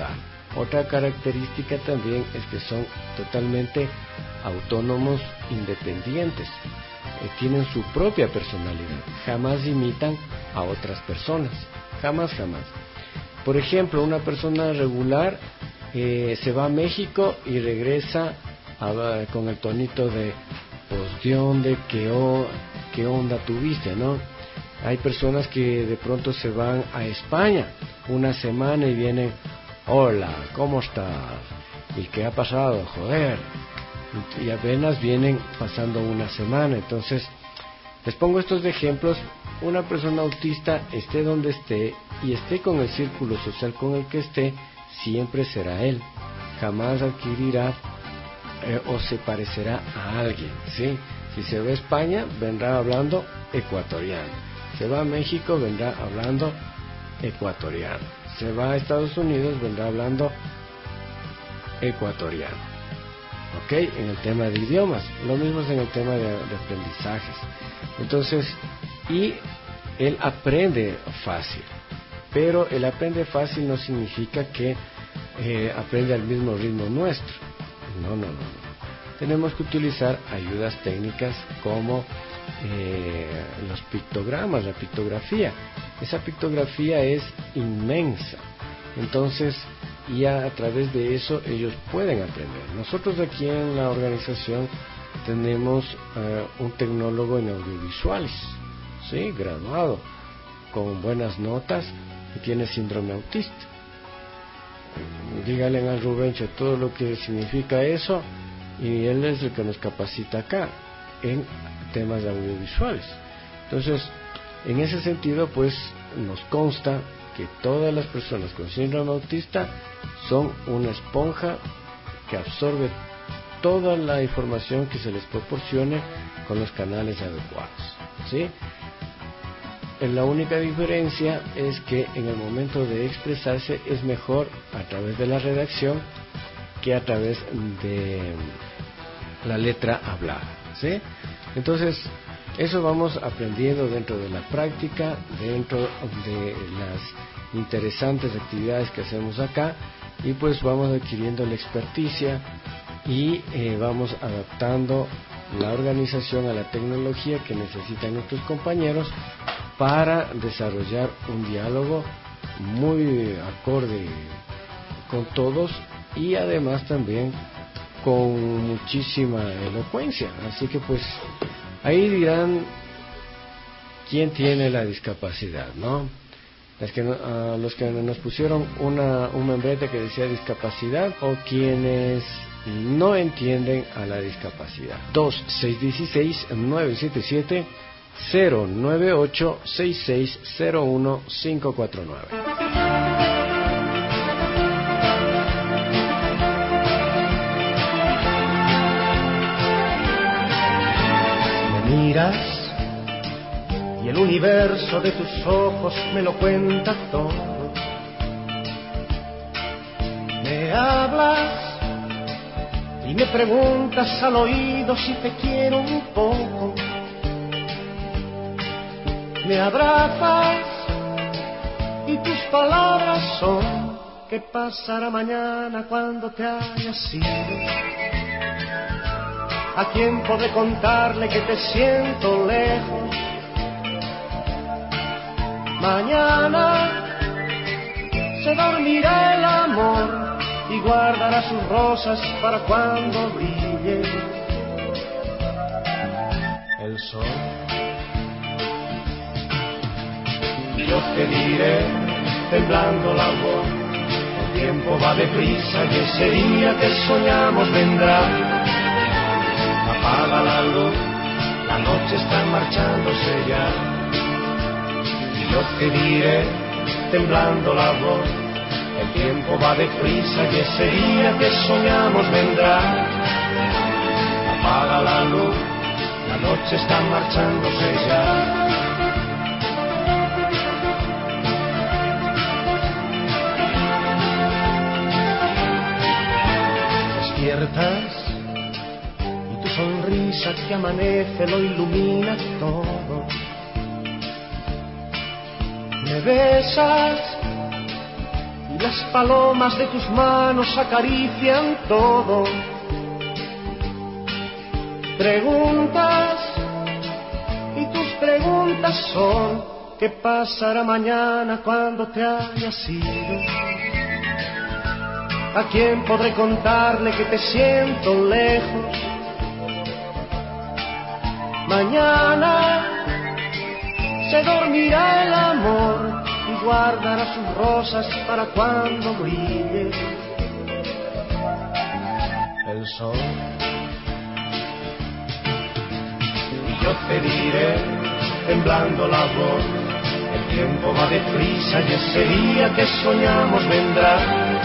Otra característica también es que son totalmente autónomos, independientes, tienen su propia personalidad, jamás imitan a otras personas, jamás. Por ejemplo, una persona regular se va a México y regresa con el tonito de pues ¿de dónde? ¿Qué onda tuviste? ¿No? Hay personas que de pronto se van a España una semana y vienen, hola, ¿cómo estás? ¿Y qué ha pasado? Joder. Y apenas vienen pasando una semana. Entonces, les pongo estos ejemplos. Una persona autista, esté donde esté y esté con el círculo social con el que esté, siempre será él. Jamás adquirirá o se parecerá a alguien, ¿sí? Si se va a España, vendrá hablando ecuatoriano. Se va a México, vendrá hablando ecuatoriano. Se va a Estados Unidos, vendrá hablando ecuatoriano. ¿Ok? En el tema de idiomas. Lo mismo es en el tema de aprendizajes. Entonces, y él aprende fácil. Pero el aprende fácil no significa que aprende al mismo ritmo nuestro. No. Tenemos que utilizar ayudas técnicas como los pictogramas, la pictografía. Esa pictografía es inmensa. Entonces, ya a través de eso ellos pueden aprender. Nosotros aquí en la organización tenemos un tecnólogo en audiovisuales, ¿sí? Graduado, con buenas notas, y tiene síndrome autista. Díganle a Rubencho todo lo que significa eso, y él es el que nos capacita acá en temas de audiovisuales. Entonces, en ese sentido, pues nos consta que todas las personas con síndrome autista son una esponja que absorbe toda la información que se les proporcione con los canales adecuados, ¿sí? La única diferencia es que en el momento de expresarse es mejor a través de la redacción que a través de la letra hablada, ¿sí? Entonces, eso vamos aprendiendo dentro de la práctica, dentro de las interesantes actividades que hacemos acá, y pues vamos adquiriendo la experticia y vamos adaptando la organización a la tecnología que necesitan nuestros compañeros para desarrollar un diálogo muy acorde con todos y además también con muchísima elocuencia. Así que pues ahí dirán quién tiene la discapacidad, ¿no? Los que nos pusieron un membrete que decía discapacidad, o quienes no entienden a la discapacidad. 2-616-977-098-6601-549. Miras y el universo de tus ojos me lo cuenta todo. Me hablas y me preguntas al oído si te quiero un poco. Me abrazas y tus palabras son: ¿qué pasará mañana cuando te hayas ido? ¿A quién podré contarle que te siento lejos? Mañana se dormirá el amor y guardará sus rosas para cuando brille el sol. Yo te diré, temblando la voz, el tiempo va deprisa y ese día que soñamos vendrá. Apaga la luz, la noche está marchándose ya. Y yo te diré, temblando la voz, el tiempo va deprisa y ese día que soñamos vendrá. Apaga la luz, la noche está marchándose ya. Despiertas y tu sonrisa que amanece lo ilumina todo. Me besas y y las palomas de tus manos acarician todo. Preguntas, y tus preguntas son: ¿qué pasará mañana cuando te hayas ido? ¿A quién podré contarle que te siento lejos? Mañana se dormirá el amor y guardará sus rosas para cuando brille el sol. Y yo te diré, temblando la voz: el tiempo va deprisa y ese día que soñamos vendrá.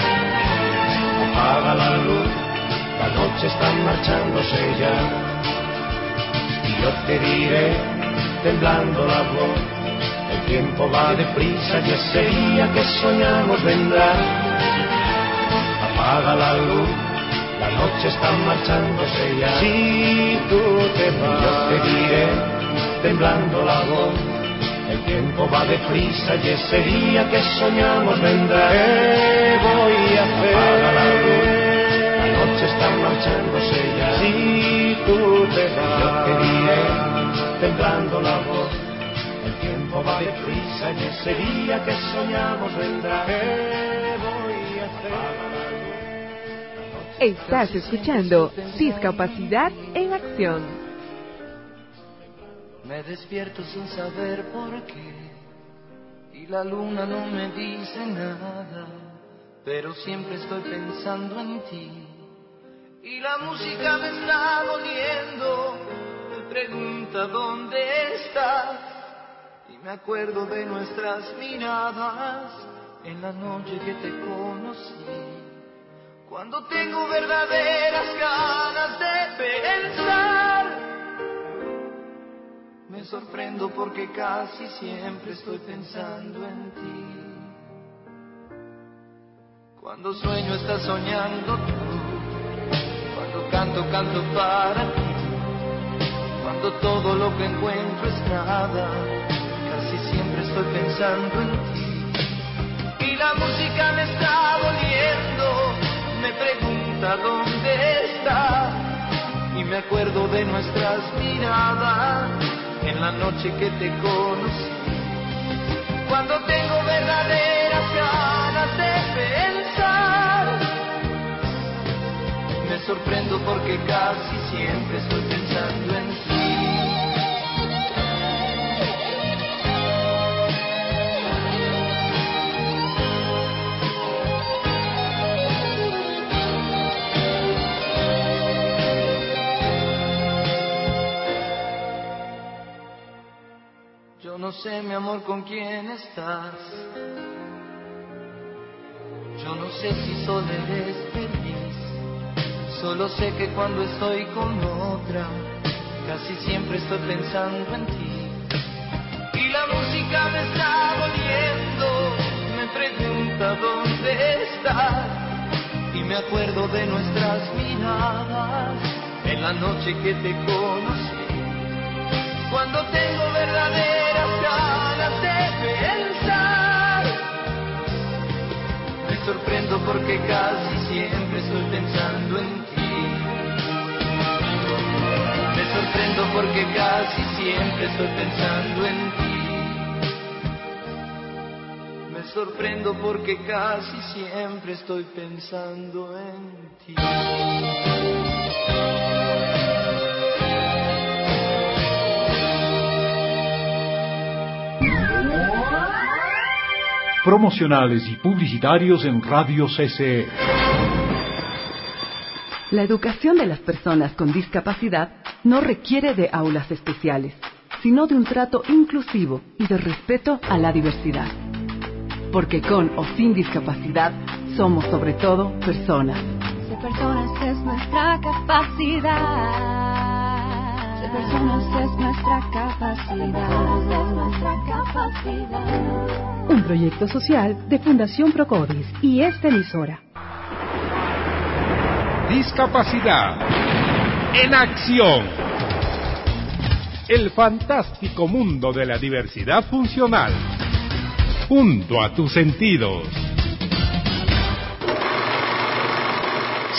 Apaga la luz, la noche está marchándose ya. Y yo te diré, temblando la voz: el tiempo va deprisa y ese día que soñamos vendrá. Apaga la luz, la noche está marchándose ya. Si tú te vas, yo te diré, temblando la voz: el tiempo va deprisa y ese día que soñamos vendrá. ¿Qué voy a hacer? Apaga la luz, la noche está marchándose ya. Si tú te vas, yo te diré, temblando la voz: el tiempo va deprisa y ese día que soñamos vendrá. ¿Qué voy a hacer? Estás escuchando Discapacidad en Acción. Me despierto sin saber por qué y la luna no me dice nada, pero siempre estoy pensando en ti y la música me está doliendo, me pregunta dónde estás y me acuerdo de nuestras miradas en la noche que te conocí, cuando tengo verdaderas ganas de pensar. Me sorprendo porque casi siempre estoy pensando en ti. Cuando sueño estás soñando tú, cuando canto, canto para ti, cuando todo lo que encuentro es nada, casi siempre estoy pensando en ti. Y la música me está doliendo, me pregunta dónde estás, y me acuerdo de nuestras miradas en la noche que te conocí, cuando tengo verdaderas ganas de pensar. Me sorprendo porque casi siempre estoy pensando en ti. Yo no sé, mi amor, con quién estás. Yo no sé si solo eres feliz. Solo sé que cuando estoy con otra, casi siempre estoy pensando en ti. Y la música me está doliendo, me pregunta dónde estás. Y me acuerdo de nuestras miradas en la noche que te conocí, cuando tengo verdaderas ganas de pensar. Me sorprendo porque casi siempre estoy pensando en ti. Me sorprendo porque casi siempre estoy pensando en ti. Me sorprendo porque casi siempre estoy pensando en ti. Promocionales y publicitarios en Radio CCE. La educación de las personas con discapacidad no requiere de aulas especiales, sino de un trato inclusivo y de respeto a la diversidad. Porque con o sin discapacidad somos sobre todo personas. Ser personas es nuestra capacidad. Ser personas es nuestra capacidad. Es nuestra capacidad. Un proyecto social de Fundación Procovis y esta emisora. Discapacidad en acción. El fantástico mundo de la diversidad funcional. Junto a tus sentidos.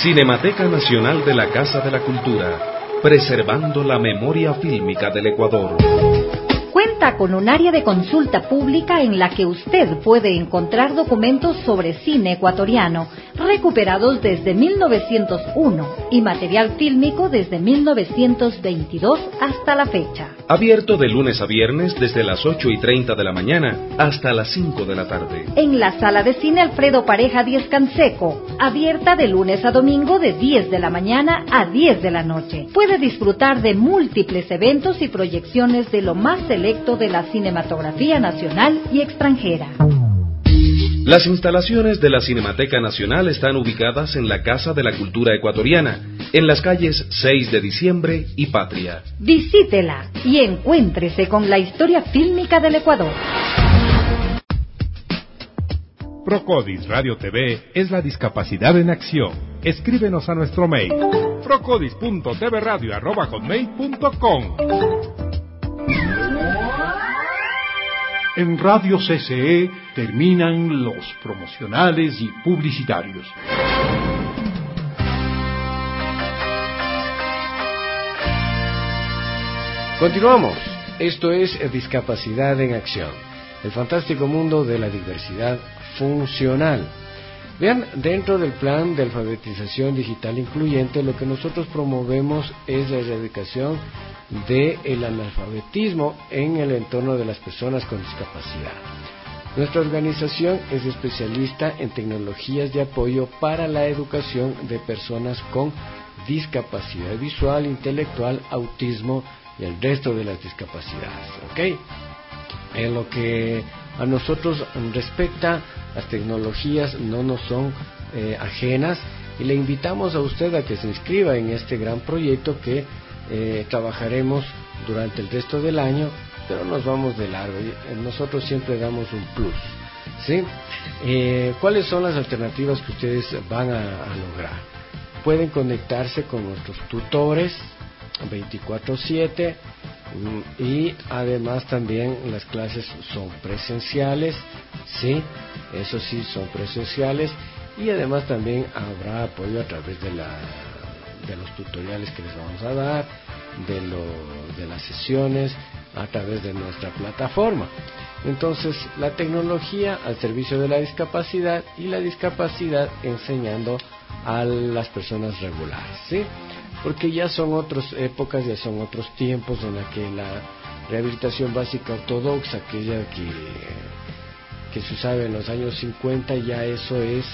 Cinemateca Nacional de la Casa de la Cultura, preservando la memoria fílmica del Ecuador. Cuenta con un área de consulta pública en la que usted puede encontrar documentos sobre cine ecuatoriano, recuperados desde 1901 y material fílmico desde 1922 hasta la fecha. Abierto de lunes a viernes desde las 8:30 de la mañana hasta las 5 de la tarde. En la sala de cine Alfredo Pareja 10 Canseco, abierta de lunes a domingo de 10 de la mañana a 10 de la noche. Puede disfrutar de múltiples eventos y proyecciones de lo más selecto de la cinematografía nacional y extranjera. Las instalaciones de la Cinemateca Nacional están ubicadas en la Casa de la Cultura Ecuatoriana, en las calles 6 de Diciembre y Patria. Visítela y encuéntrese con la historia fílmica del Ecuador. Procodis Radio TV es la discapacidad en acción. Escríbenos a nuestro mail procodis.tvradio@hotmail.com. En Radio CCE terminan los promocionales y publicitarios. Continuamos. Esto es Discapacidad en Acción, el fantástico mundo de la diversidad funcional. Vean, dentro del plan de alfabetización digital incluyente, lo que nosotros promovemos es la erradicación del analfabetismo en el entorno de las personas con discapacidad. Nuestra organización es especialista en tecnologías de apoyo para la educación de personas con discapacidad visual, intelectual, autismo y el resto de las discapacidades, ¿ok? En lo que a nosotros respecta, las tecnologías no nos son ajenas y le invitamos a usted a que se inscriba en este gran proyecto que trabajaremos durante el resto del año, pero nos vamos de largo. Nosotros siempre damos un plus, ¿sí? ¿Cuáles son las alternativas que ustedes van a lograr? Pueden conectarse con nuestros tutores 24/7 y además también las clases son presenciales, ¿sí? Eso sí, son presenciales, y además también habrá apoyo a través de los tutoriales que les vamos a dar, de las sesiones a través de nuestra plataforma. Entonces, la tecnología al servicio de la discapacidad y la discapacidad enseñando a las personas regulares, ¿sí? Porque ya son otras épocas, ya son otros tiempos en la que la rehabilitación básica ortodoxa, aquella que se usaba en los años 50, ya eso es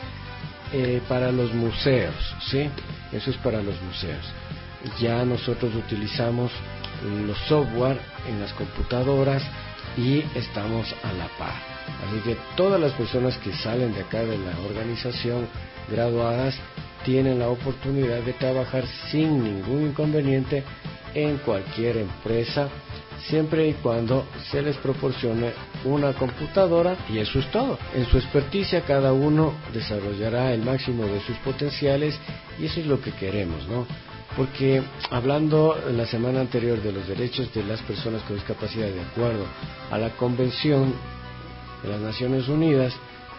para los museos, ¿sí? Eso es para los museos. Ya nosotros utilizamos los software en las computadoras y estamos a la par. Así que todas las personas que salen de acá de la organización graduadas tienen la oportunidad de trabajar sin ningún inconveniente en cualquier empresa, siempre y cuando se les proporcione una computadora, y eso es todo. En su experticia cada uno desarrollará el máximo de sus potenciales, y eso es lo que queremos, ¿no? Porque hablando en la semana anterior de los derechos de las personas con discapacidad, de acuerdo a la Convención de las Naciones Unidas,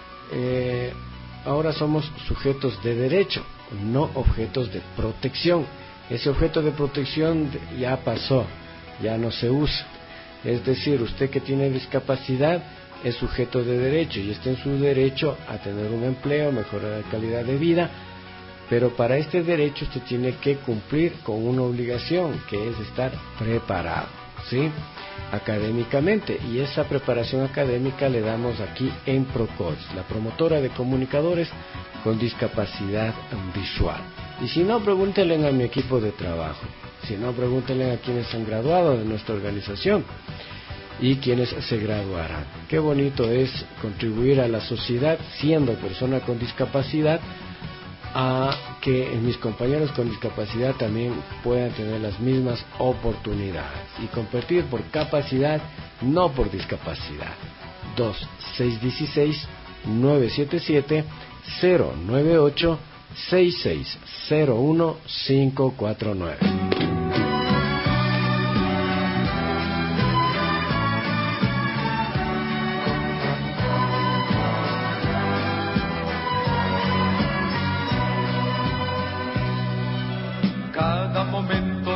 ahora somos sujetos de derecho, no objetos de protección. Ese objeto de protección ya pasó, ya no se usa. Es decir, usted que tiene discapacidad es sujeto de derecho y está en su derecho a tener un empleo, mejorar la calidad de vida, pero para este derecho usted tiene que cumplir con una obligación, que es estar preparado, ¿sí? Académicamente, y esa preparación académica le damos aquí en Procodis, la promotora de comunicadores con discapacidad visual. Y si no, pregúntenle a mi equipo de trabajo, si no, pregúntenle a quienes han graduado de nuestra organización y quienes se graduarán. Qué bonito es contribuir a la sociedad siendo persona con discapacidad, a que mis compañeros con discapacidad también puedan tener las mismas oportunidades y competir por capacidad, no por discapacidad. 2-616-977-098-6601-549.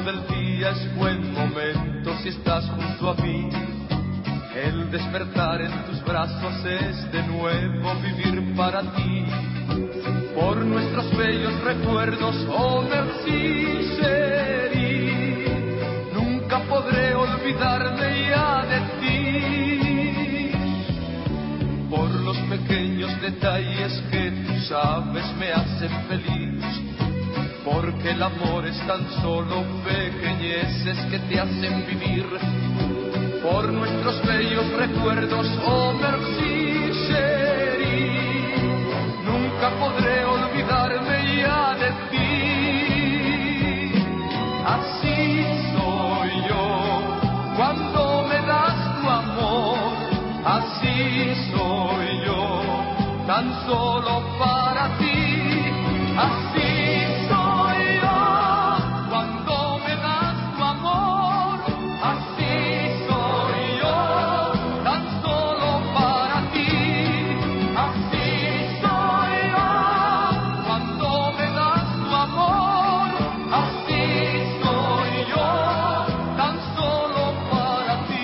del día es buen momento si estás junto a mí. El despertar en tus brazos es de nuevo vivir para ti. Por nuestros bellos recuerdos, oh merci chérie, nunca podré olvidarme ya de ti. Por los pequeños detalles que tú sabes me hacen feliz, porque el amor es tan solo pequeñeces que te hacen vivir. Por nuestros bellos recuerdos, oh merci chérie, nunca podré olvidarme ya de ti. Así soy yo cuando me das tu amor, así soy yo tan solo para ti. Así soy yo cuando me das tu amor, así soy yo tan solo para ti. Así soy yo cuando me das tu amor, así soy yo tan solo para ti.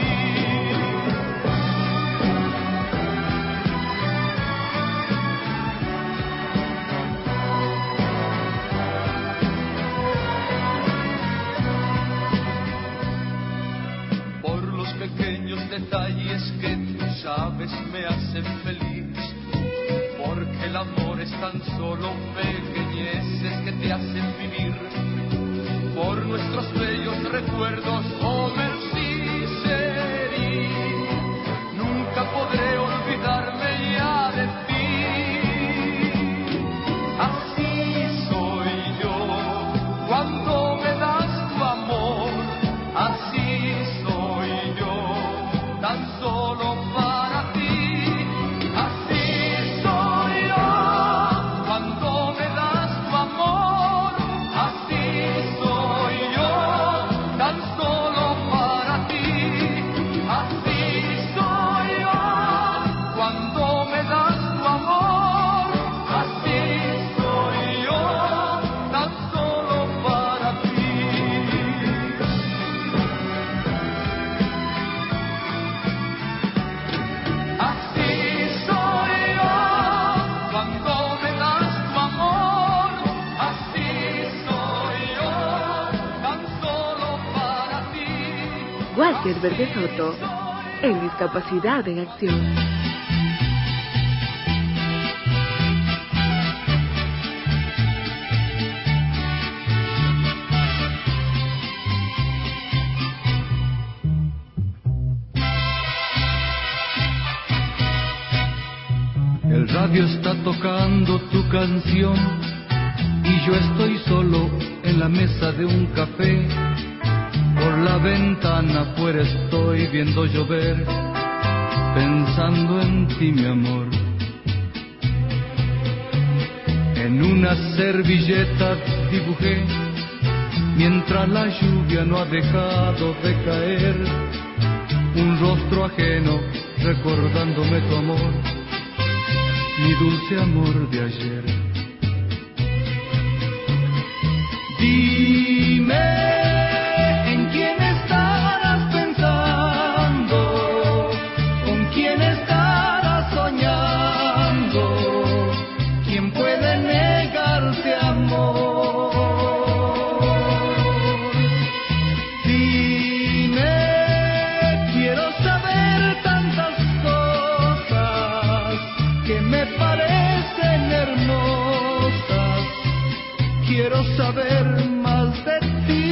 Por los pequeños detalles que tú sabes me hacen feliz, porque el amor es tan solo pequeñeces que te hacen vivir. Por nuestros bellos recuerdos, oh merci chérie, nunca podré olvidarme ya de ti. Así soy yo cuando me das tu amor, así soy yo tan solo para ti. Así soy yo cuando me das tu amor, así soy yo tan solo para ti. Así soy yo cuando me das tu amor, así soy yo tan solo para ti. Así soy yo cuando me das tu amor, así soy yo tan solo para ti. Walker Verde Soto, en Discapacidad en Acción. El radio está tocando tu canción y yo estoy solo en la mesa de un café. Por la ventana afuera estoy viendo llover, pensando en ti, mi amor. En una servilleta dibujé, mientras la lluvia no ha dejado de caer, un rostro ajeno recordándome tu amor, mi dulce amor de ayer. Dime, ¿en quién estarás pensando? ¿Con quién estarás soñando? ¿Quién puede negarte amor? Dime, quiero saber tantas cosas que me parecen hermosas. Quiero saber más de ti.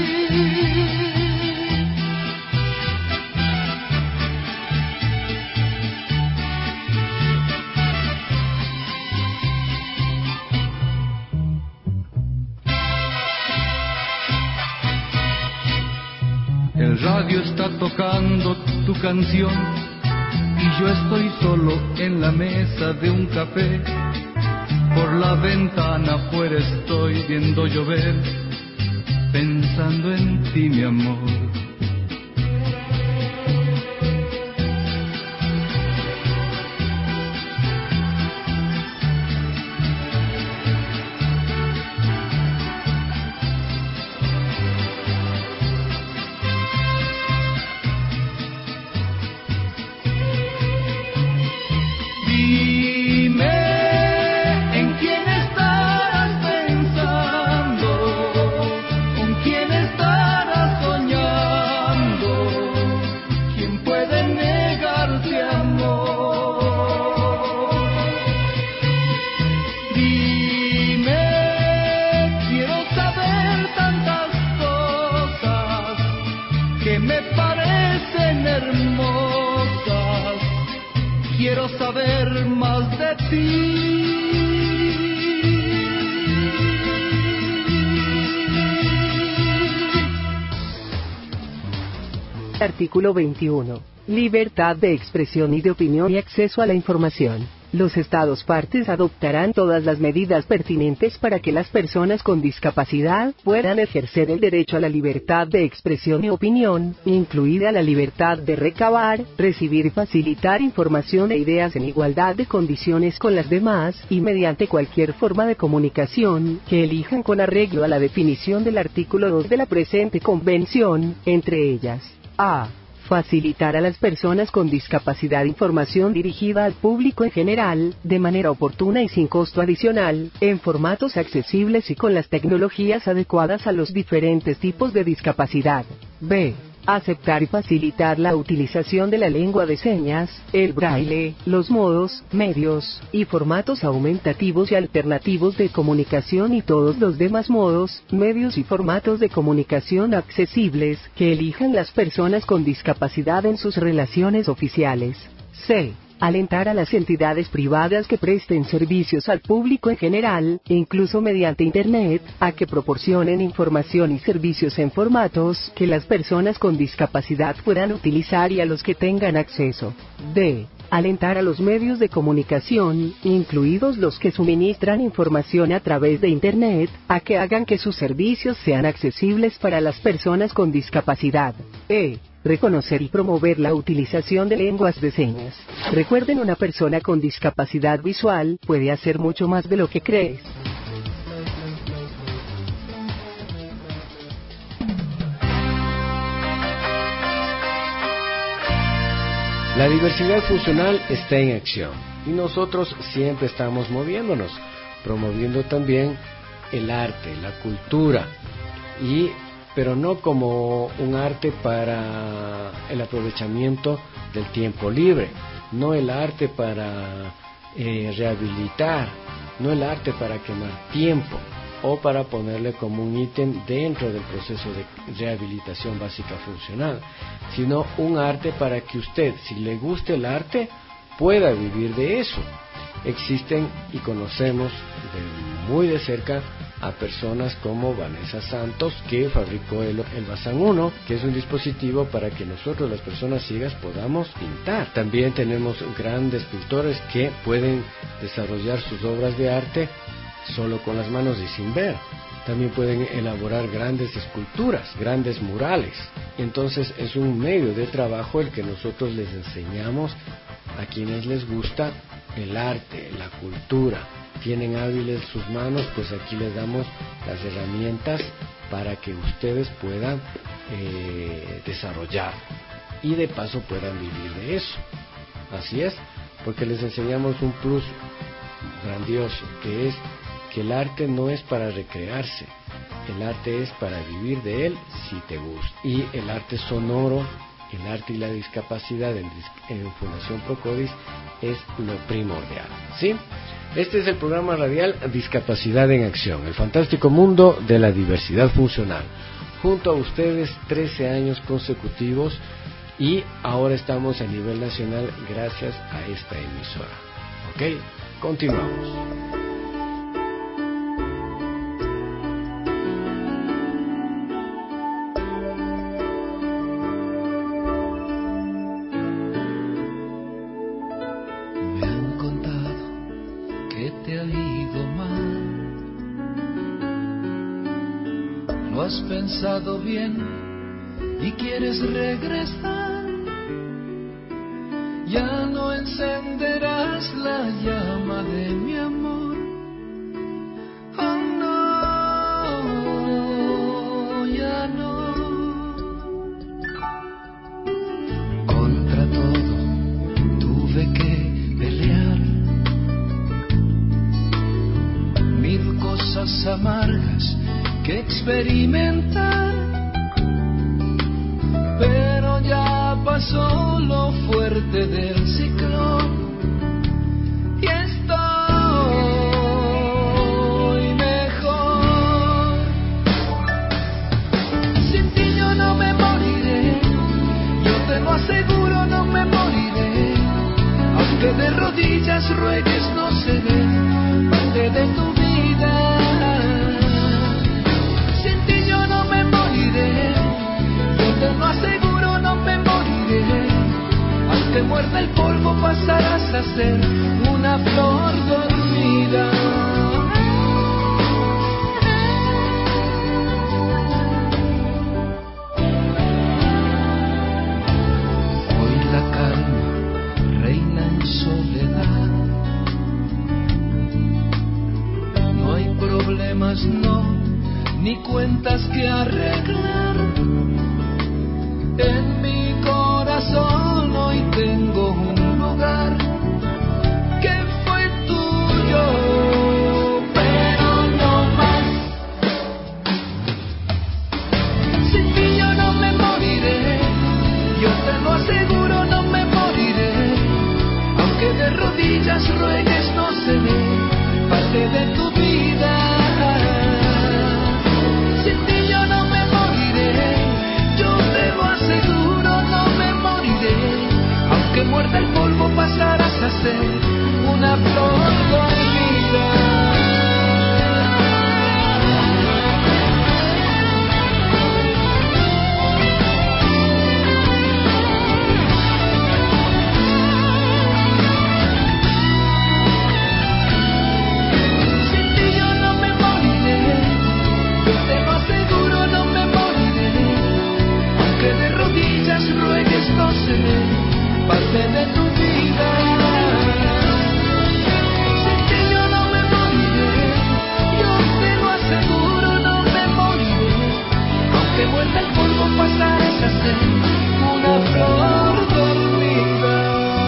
El radio está tocando tu canción y yo estoy solo en la mesa de un café. Por la ventana afuera estoy viendo llover, pensando en ti, mi amor. saber más de ti. Artículo 21. Libertad de expresión y de opinión y acceso a la información. Los Estados partes adoptarán todas las medidas pertinentes para que las personas con discapacidad puedan ejercer el derecho a la libertad de expresión y opinión, incluida la libertad de recabar, recibir y facilitar información e ideas en igualdad de condiciones con las demás, y mediante cualquier forma de comunicación que elijan con arreglo a la definición del artículo 2 de la presente convención, entre ellas: a. Facilitar a las personas con discapacidad información dirigida al público en general, de manera oportuna y sin costo adicional, en formatos accesibles y con las tecnologías adecuadas a los diferentes tipos de discapacidad. B. Aceptar y facilitar la utilización de la lengua de señas, el braille, los modos, medios y formatos aumentativos y alternativos de comunicación y todos los demás modos, medios y formatos de comunicación accesibles que elijan las personas con discapacidad en sus relaciones oficiales. C. Alentar a las entidades privadas que presten servicios al público en general, incluso mediante Internet, a que proporcionen información y servicios en formatos que las personas con discapacidad puedan utilizar y a los que tengan acceso. D. Alentar a los medios de comunicación, incluidos los que suministran información a través de Internet, a que hagan que sus servicios sean accesibles para las personas con discapacidad. E. Reconocer y promover la utilización de lenguas de señas. Recuerden, una persona con discapacidad visual puede hacer mucho más de lo que crees. La diversidad funcional está en acción y nosotros siempre estamos moviéndonos, promoviendo también el arte, la cultura, pero no como un arte para el aprovechamiento del tiempo libre, no el arte para rehabilitar, no el arte para quemar tiempo o para ponerle como un ítem dentro del proceso de rehabilitación básica funcional, sino un arte para que usted, si le gusta el arte, pueda vivir de eso. Existen y conocemos muy de cerca a personas como Vanessa Santos, que fabricó el Bazán 1, que es un dispositivo para que nosotros, las personas ciegas, podamos pintar. También tenemos grandes pintores que pueden desarrollar sus obras de arte solo con las manos y sin ver. También pueden elaborar grandes esculturas, grandes murales. Entonces es un medio de trabajo el que nosotros les enseñamos a quienes les gusta el arte, la cultura, tienen hábiles sus manos, pues aquí les damos las herramientas para que ustedes puedan desarrollar y de paso puedan vivir de eso. Así es, porque les enseñamos un plus grandioso, que es que el arte no es para recrearse, el arte es para vivir de él si te gusta. Y el arte sonoro, el arte y la discapacidad en Fundación Procodis es lo primordial, ¿sí? Este es el programa radial Discapacidad en Acción, el fantástico mundo de la diversidad funcional. Junto a ustedes 13 años consecutivos y ahora estamos a nivel nacional gracias a esta emisora. ¿Ok? Continuamos. Has pensado bien y quieres regresar, ya no encenderás la llama de mi amor. Oh no, ya no. Contra todo tuve que pelear, mil cosas amargas que experimentar, pero ya pasó lo fuerte del ciclón y estoy mejor. Sin ti yo no me moriré, yo te lo aseguro, no me moriré, aunque de ser una flor dormida. Hoy la calma reina en soledad. No hay problemas, no, ni cuentas que arreglar. En mi corazón hoy tengo un lugar que fue tuyo, pero no más. Sin ti yo no me moriré, yo te lo aseguro, no me moriré. Aunque de rodillas ruegues, no seré parte de tu vida. Sin ti yo no me moriré, yo te lo aseguro, no me moriré. Aunque muerda el polvo, pasarás a ser una flor dormida. Ruegues, no seré parte de tu vida. Sin ti yo no me moriré, yo te lo aseguro, no me moriré. Aunque muerda el polvo, pasarás a ser una flor dormida.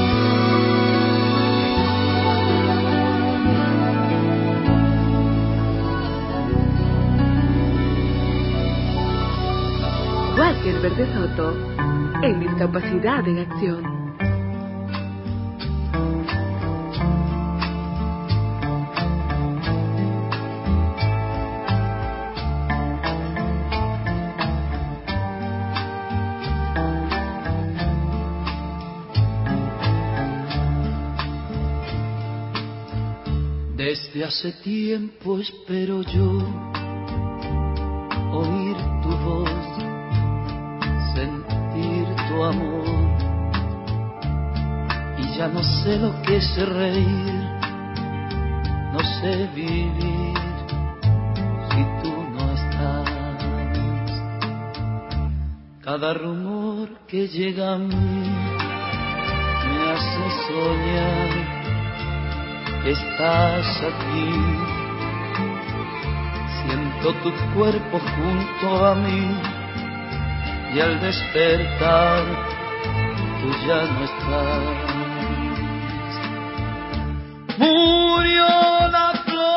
Walker Verde Soto, en Discapacidad en Acción. Desde hace tiempo espero yo oír tu voz, sentir tu amor, y ya no sé lo que es reír, no sé vivir si tú no estás. Cada rumor que llega a mí me hace soñar, estás aquí, siento tu cuerpo junto a mí. Y al despertar, tú ya no estás. Murió la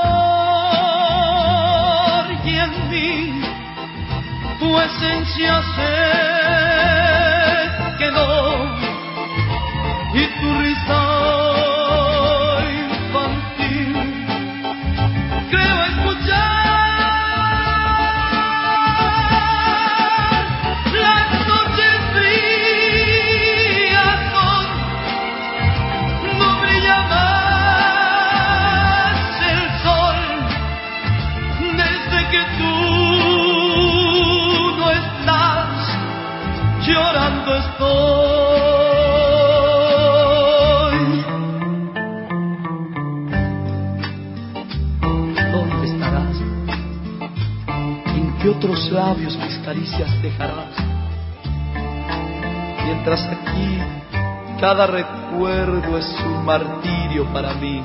flor y en mí tu esencia se quedó, y tu risa infantil creo escuchar. Llorando estoy. ¿Dónde estarás? ¿En qué otros labios mis caricias dejarás? Mientras aquí cada recuerdo es un martirio para mí.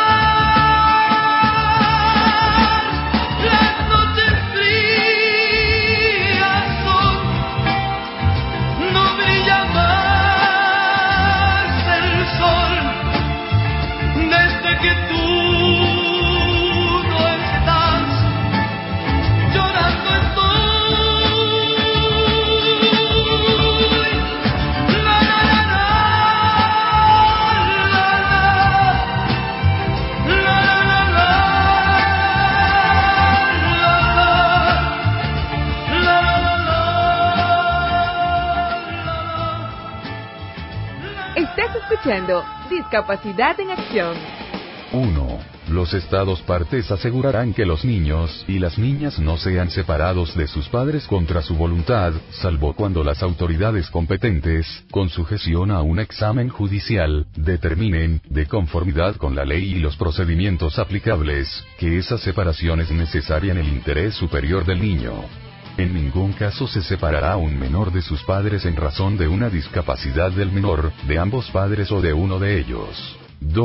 Las noches frías Estás escuchando Discapacidad en Acción. 1. Los estados partes asegurarán que los niños y las niñas no sean separados de sus padres contra su voluntad, salvo cuando las autoridades competentes, con sujeción a un examen judicial, determinen, de conformidad con la ley y los procedimientos aplicables, que esa separación es necesaria en el interés superior del niño. En ningún caso se separará a un menor de sus padres en razón de una discapacidad del menor, de ambos padres o de uno de ellos.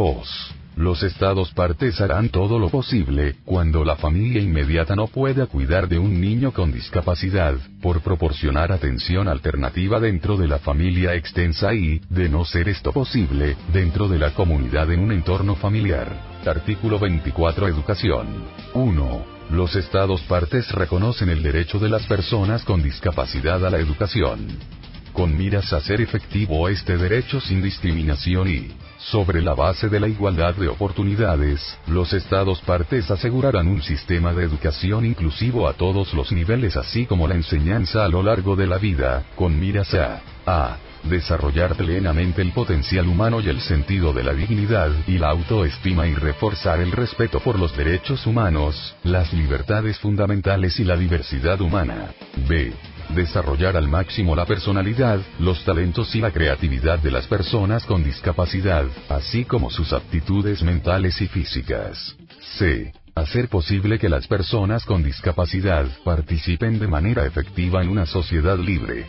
2. Los estados partes harán todo lo posible, cuando la familia inmediata no pueda cuidar de un niño con discapacidad, por proporcionar atención alternativa dentro de la familia extensa y, de no ser esto posible, dentro de la comunidad en un entorno familiar. Artículo 24. Educación. 1. Los estados partes reconocen el derecho de las personas con discapacidad a la educación. Con miras a hacer efectivo este derecho sin discriminación y, sobre la base de la igualdad de oportunidades, los estados partes asegurarán un sistema de educación inclusivo a todos los niveles así como la enseñanza a lo largo de la vida, con miras a desarrollar plenamente el potencial humano y el sentido de la dignidad y la autoestima y reforzar el respeto por los derechos humanos, las libertades fundamentales y la diversidad humana. B. Desarrollar al máximo la personalidad, los talentos y la creatividad de las personas con discapacidad, así como sus aptitudes mentales y físicas. C. Hacer posible que las personas con discapacidad participen de manera efectiva en una sociedad libre.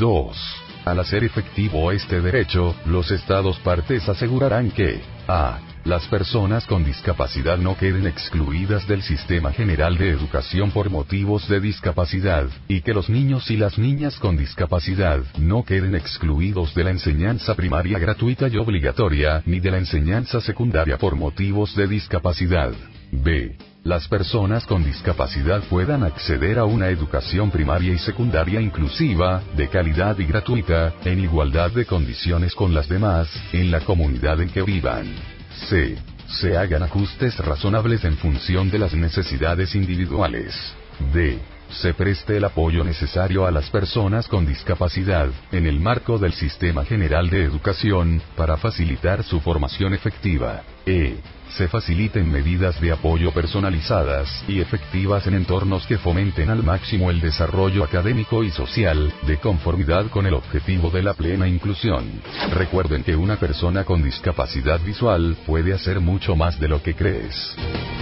2. Al hacer efectivo este derecho, los estados partes asegurarán que a. Las personas con discapacidad no queden excluidas del sistema general de educación por motivos de discapacidad, y que los niños y las niñas con discapacidad no queden excluidos de la enseñanza primaria gratuita y obligatoria, ni de la enseñanza secundaria por motivos de discapacidad. B. Las personas con discapacidad puedan acceder a una educación primaria y secundaria inclusiva, de calidad y gratuita, en igualdad de condiciones con las demás, en la comunidad en que vivan. C. Se hagan ajustes razonables en función de las necesidades individuales. D. Se preste el apoyo necesario a las personas con discapacidad, en el marco del Sistema General de Educación, para facilitar su formación efectiva. E. Se faciliten medidas de apoyo personalizadas y efectivas en entornos que fomenten al máximo el desarrollo académico y social, de conformidad con el objetivo de la plena inclusión. Recuerden que una persona con discapacidad visual puede hacer mucho más de lo que crees.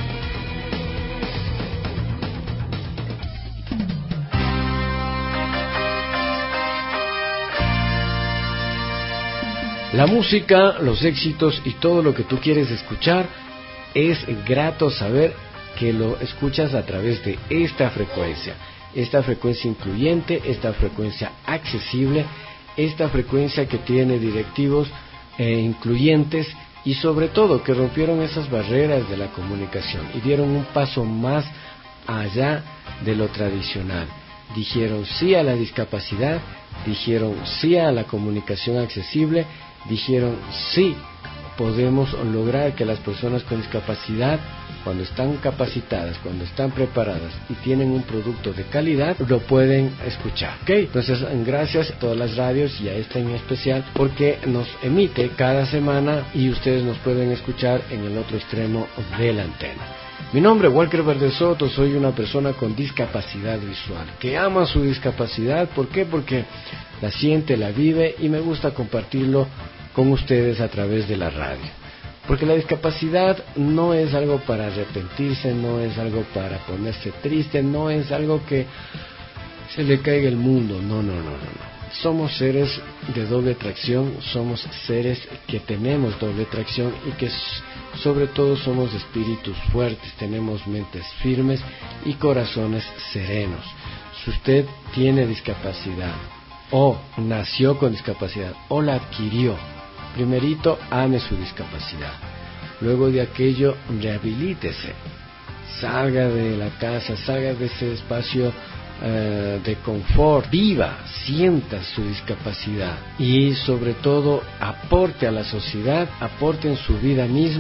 La música, los éxitos y todo lo que tú quieres escuchar, es grato saber que lo escuchas a través de esta frecuencia incluyente, esta frecuencia accesible, esta frecuencia que tiene directivos incluyentes y sobre todo que rompieron esas barreras de la comunicación y dieron un paso más allá de lo tradicional. Dijeron sí a la discapacidad, dijeron sí a la comunicación accesible, dijeron sí, podemos lograr que las personas con discapacidad, cuando están capacitadas, cuando están preparadas y tienen un producto de calidad, lo pueden escuchar. ¿Okay? Entonces, gracias a todas las radios y a esta en especial, porque nos emite cada semana y ustedes nos pueden escuchar en el otro extremo de la antena. Mi nombre es Walker Verde Soto, soy una persona con discapacidad visual, que ama su discapacidad. ¿Por qué? Porque la siente, la vive y me gusta compartirlo con ustedes a través de la radio. Porque la discapacidad no es algo para arrepentirse, no es algo para ponerse triste, no es algo que se le caiga el mundo, no. Somos seres de doble tracción, somos seres que tenemos doble tracción y que sobre todo somos espíritus fuertes, tenemos mentes firmes y corazones serenos. Si usted tiene discapacidad o nació con discapacidad o la adquirió, primerito ame su discapacidad, luego de aquello rehabilítese, salga de la casa, salga de ese espacio de confort, viva, sienta su discapacidad y sobre todo aporte a la sociedad, aporte en su vida misma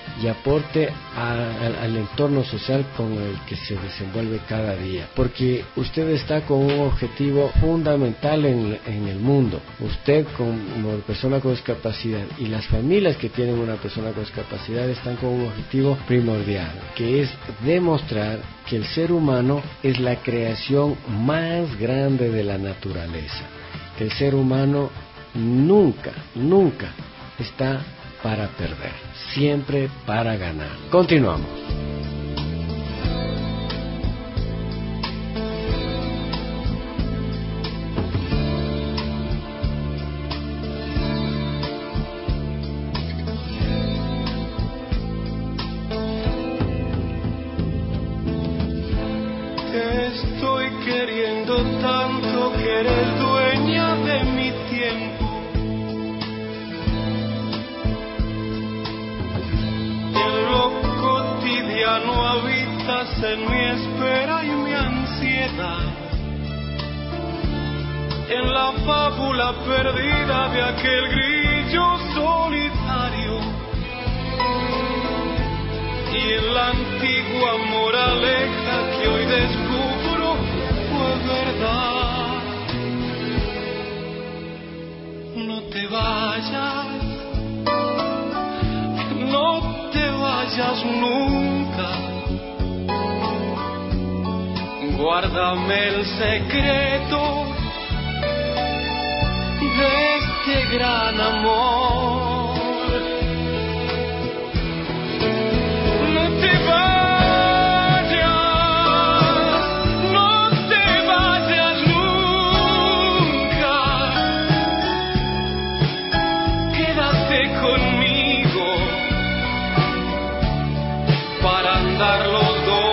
y aporte al entorno social con el que se desenvuelve cada día, porque usted está con un objetivo fundamental en el mundo. Usted como persona con discapacidad y las familias que tienen una persona con discapacidad están con un objetivo primordial, que es demostrar que el ser humano es la creación más grande de la naturaleza, que el ser humano nunca está para perder, siempre para ganar. Continuamos. Te estoy queriendo tanto que eres dueña de mi tiempo. En lo cotidiano habitas en mi espera y mi ansiedad. En la fábula perdida de aquel grillo solitario. Y en la antigua moraleja que hoy descubro fue verdad. No te vayas, no te vayas nunca. Guárdame el secreto de este gran amor. No te vayas, no te vayas nunca. Quédate conmigo para andar los dos.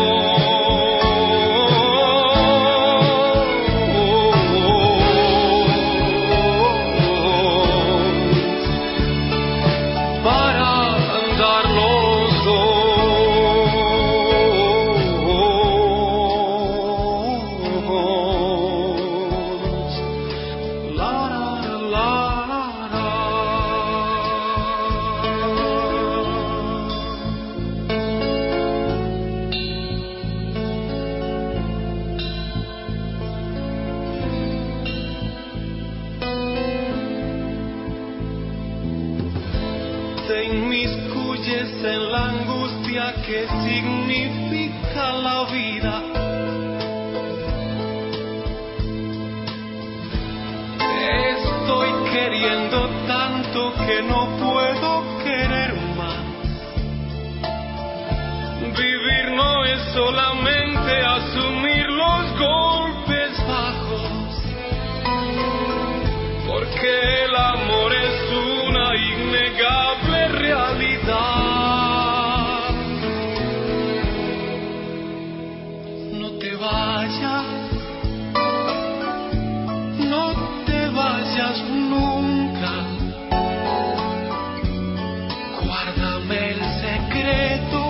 Te inmiscuyes en la angustia que significa la vida. Te estoy queriendo tanto que no puedo querer más. Vivir no es solamente asumir los golpes bajos, porque el amor es una innegable realidad. No te vayas, no te vayas nunca. Guárdame el secreto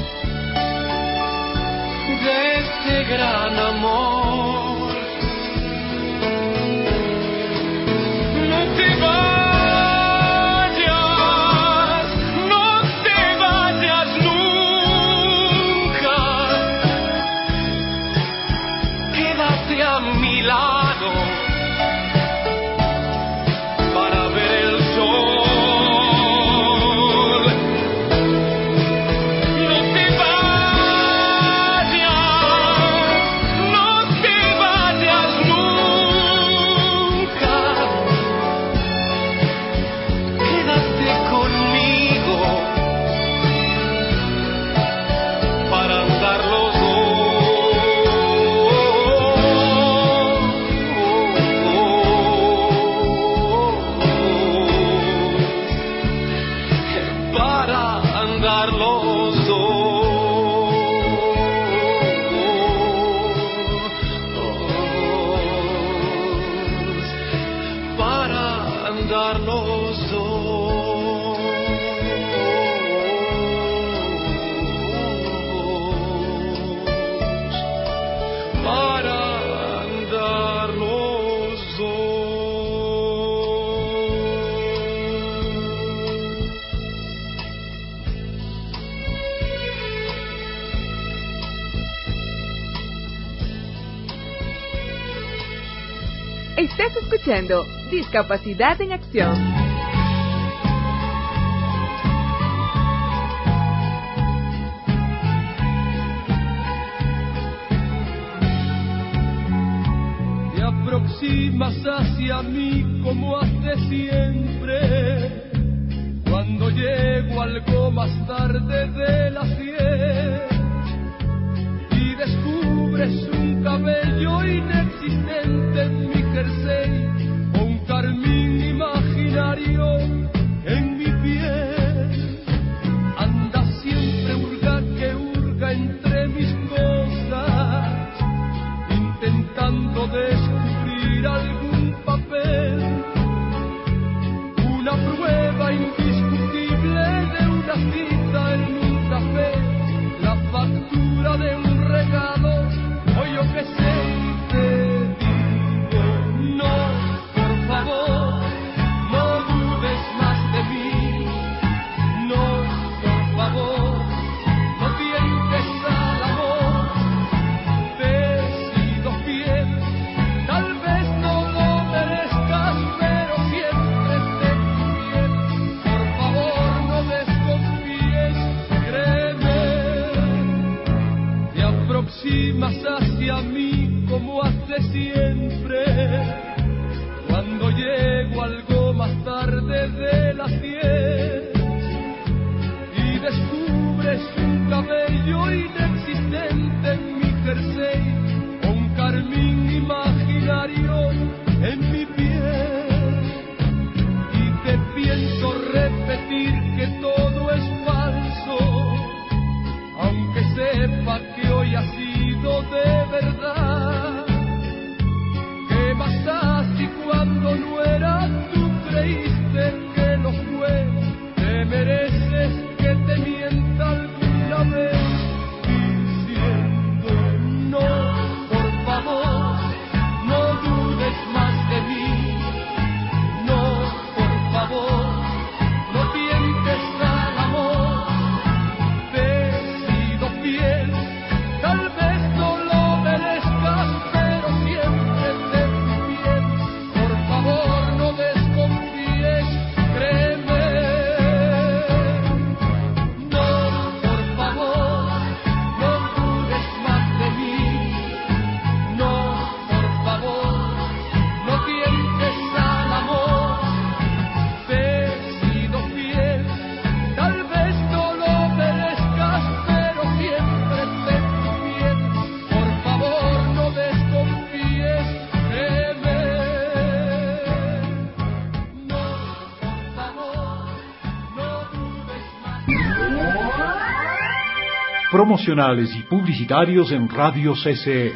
de este gran amor. No te vayas. Estás escuchando Discapacidad en Acción. Aproximas hacia mí como hace siempre, cuando llego algo más tarde de las 10 y descubres un cabello inexistente en mi jersey o un carmín imaginario en mi piel. Andas siempre hurga que hurga entre mis cosas, intentando descubrir algún papel, una prueba indiscutible de una cita en un café, la factura de un regalo, o yo que sé, te digo, no, por favor, no dudes más de mí, no, por favor, no tientes al amor, te he sido fiel. Tal vez no lo merezcas, pero siempre te fui fiel. Por favor, no desconfíes, créeme. Te aproximas hacia mí como hace siempre, cuando llego algo más tarde de las 10 y descubres un cabello inexistente en mi jersey o un carmín imaginario en mi piel, y te pienso repetir que todo es falso, aunque sepa que hoy ha sido de verdad. ¿Qué más da si cuando no era tú creíste que lo fue? Te mereces que te mienta alguna vez diciendo no, por favor, no dudes más de mí, no, por favor, no tientes al amor, te he sido fiel, tal vez no lo merezcas, pero siempre te fui fiel, por favor no desconfíes, créeme, no, por favor, no dudes más de mí, no, por favor, no tientes al amor, te he sido fiel, tal vez no lo merezcas, pero siempre te fui fiel, por favor no desconfíes, créeme, no, por favor, no dudes más. Promocionales y publicitarios en Radio CCE.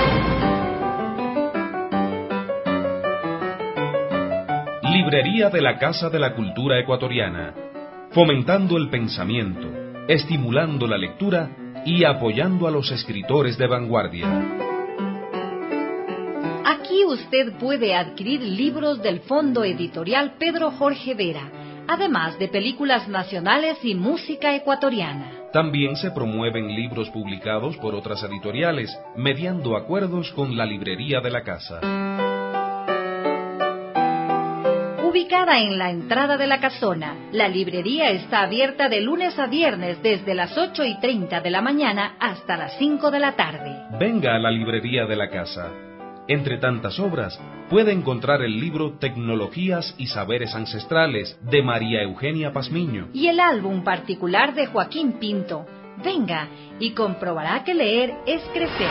Librería de la Casa de la Cultura Ecuatoriana, fomentando el pensamiento, estimulando la lectura y apoyando a los escritores de vanguardia. Aquí usted puede adquirir libros del Fondo Editorial Pedro Jorge Vera, además de películas nacionales y música ecuatoriana. También se promueven libros publicados por otras editoriales, mediando acuerdos con la Librería de la Casa. Ubicada en la entrada de la casona, la librería está abierta de lunes a viernes desde las 8:30 de la mañana hasta las 5 de la tarde. Venga a la Librería de la Casa. Entre tantas obras, puede encontrar el libro Tecnologías y Saberes Ancestrales, de María Eugenia Pazmiño. Y el álbum particular de Joaquín Pinto. Venga y comprobará que leer es crecer.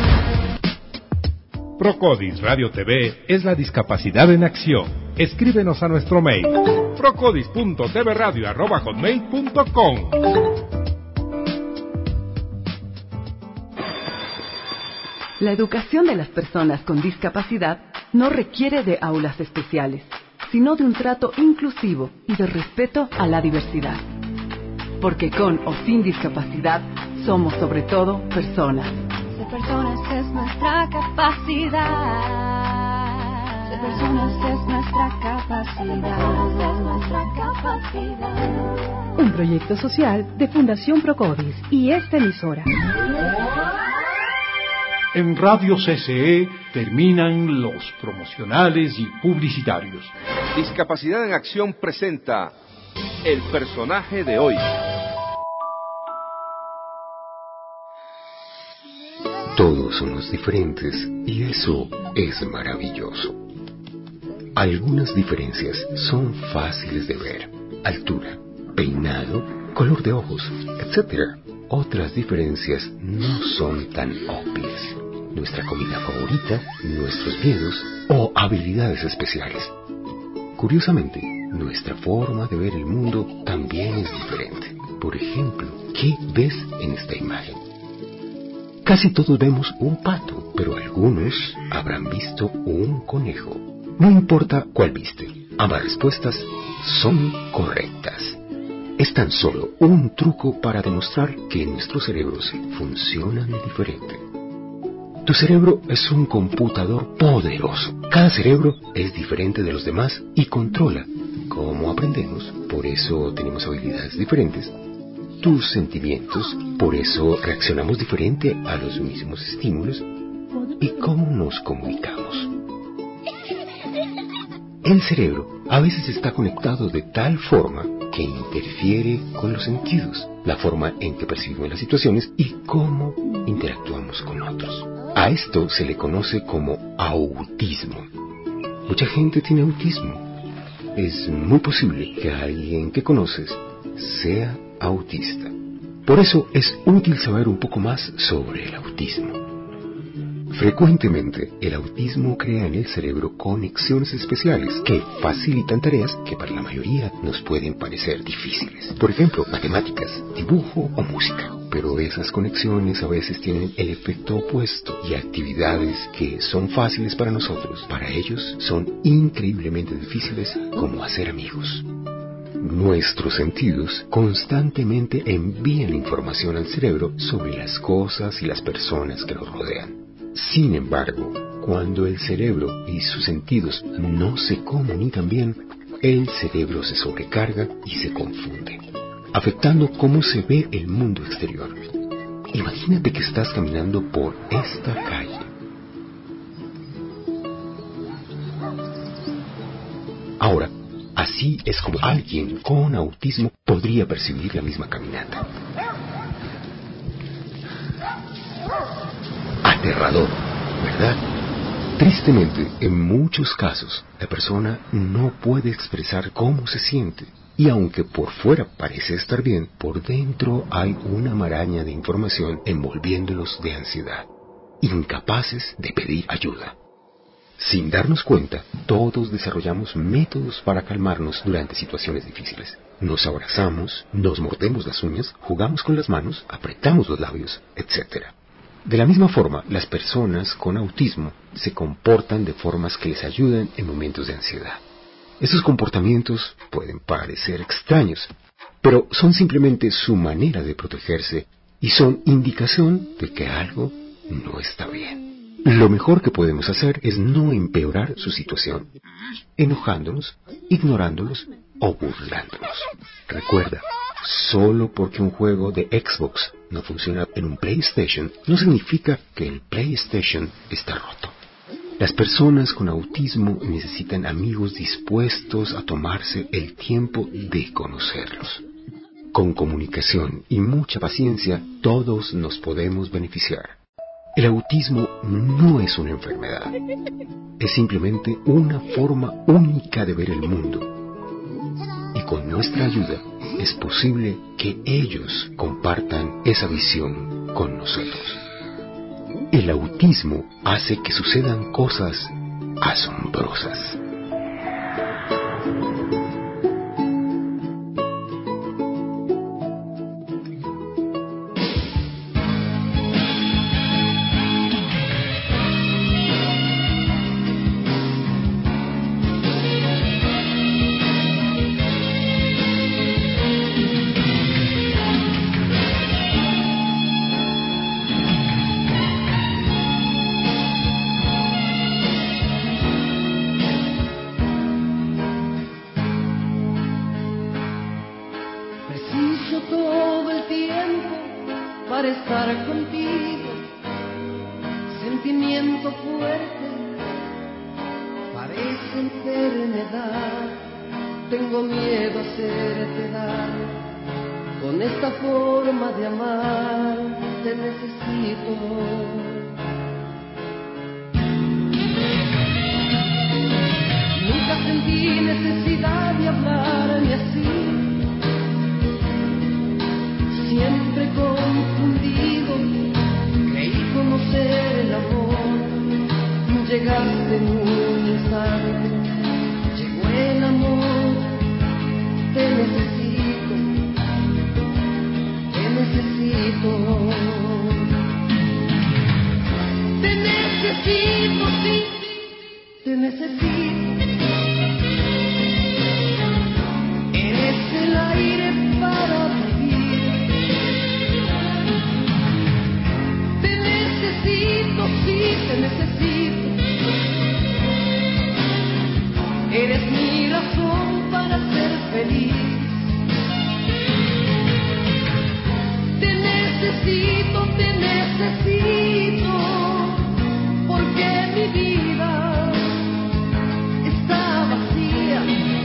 Procodis Radio TV es la discapacidad en acción. Escríbenos a nuestro mail procodis.tvradio@hotmail.com. La educación de las personas con discapacidad no requiere de aulas especiales, sino de un trato inclusivo y de respeto a la diversidad. Porque con o sin discapacidad, somos sobre todo personas. Ser personas es nuestra capacidad. Ser personas es nuestra capacidad. Un proyecto social de Fundación Procodis y esta emisora. En Radio CCE terminan los promocionales y publicitarios. Discapacidad en Acción presenta el personaje de hoy. Todos somos diferentes y eso es maravilloso. Algunas diferencias son fáciles de ver: altura, peinado, color de ojos, etc. Otras diferencias no son tan obvias: nuestra comida favorita, nuestros miedos o habilidades especiales. Curiosamente, nuestra forma de ver el mundo también es diferente. Por ejemplo, ¿qué ves en esta imagen? Casi todos vemos un pato, pero algunos habrán visto un conejo. No importa cuál viste, ambas respuestas son correctas. Es tan solo un truco para demostrar que nuestros cerebros funcionan diferente. Tu cerebro es un computador poderoso. Cada cerebro es diferente de los demás y controla cómo aprendemos, por eso tenemos habilidades diferentes. Tus sentimientos, por eso reaccionamos diferente a los mismos estímulos, y cómo nos comunicamos. El cerebro a veces está conectado de tal forma que interfiere con los sentidos, la forma en que percibimos las situaciones y cómo interactuamos con otros. A esto se le conoce como autismo. Mucha gente tiene autismo. Es muy posible que alguien que conoces sea autista. Por eso es útil saber un poco más sobre el autismo. Frecuentemente, el autismo crea en el cerebro conexiones especiales que facilitan tareas que para la mayoría nos pueden parecer difíciles. Por ejemplo, matemáticas, dibujo o música. Pero esas conexiones a veces tienen el efecto opuesto y actividades que son fáciles para nosotros, para ellos son increíblemente difíciles, como hacer amigos. Nuestros sentidos constantemente envían información al cerebro sobre las cosas y las personas que nos rodean. Sin embargo, cuando el cerebro y sus sentidos no se comunican bien, el cerebro se sobrecarga y se confunde, afectando cómo se ve el mundo exterior. Imagínate que estás caminando por esta calle. Ahora, así es como alguien con autismo podría percibir la misma caminata. Aterrador, ¿verdad? Tristemente, en muchos casos, la persona no puede expresar cómo se siente. Y aunque por fuera parece estar bien, por dentro hay una maraña de información envolviéndolos de ansiedad, incapaces de pedir ayuda. Sin darnos cuenta, todos desarrollamos métodos para calmarnos durante situaciones difíciles. Nos abrazamos, nos mordemos las uñas, jugamos con las manos, apretamos los labios, etc. De la misma forma, las personas con autismo se comportan de formas que les ayudan en momentos de ansiedad. Estos comportamientos pueden parecer extraños, pero son simplemente su manera de protegerse y son indicación de que algo no está bien. Lo mejor que podemos hacer es no empeorar su situación, enojándonos, ignorándolos o burlándonos. Recuerda, solo porque un juego de Xbox no funciona en un PlayStation, no significa que el PlayStation está roto. Las personas con autismo necesitan amigos dispuestos a tomarse el tiempo de conocerlos. Con comunicación y mucha paciencia, todos nos podemos beneficiar. El autismo no es una enfermedad, es simplemente una forma única de ver el mundo. Y con nuestra ayuda es posible que ellos compartan esa visión con nosotros. El autismo hace que sucedan cosas asombrosas. sentimiento fuerte parece enfermedad. Tengo miedo a hacerte daño con esta forma de amar. Te necesito. Nunca sentí necesidad de hablarme así. Siempre confundido, creí conocer el amor. Llegaste en un instante, llegó el amor. Te necesito, te necesito. Te necesito, sí, te necesito. Eres el aire para vivir. Te necesito, sí, te necesito. Eres mi razón para ser feliz. Te necesito, porque mi vida está vacía.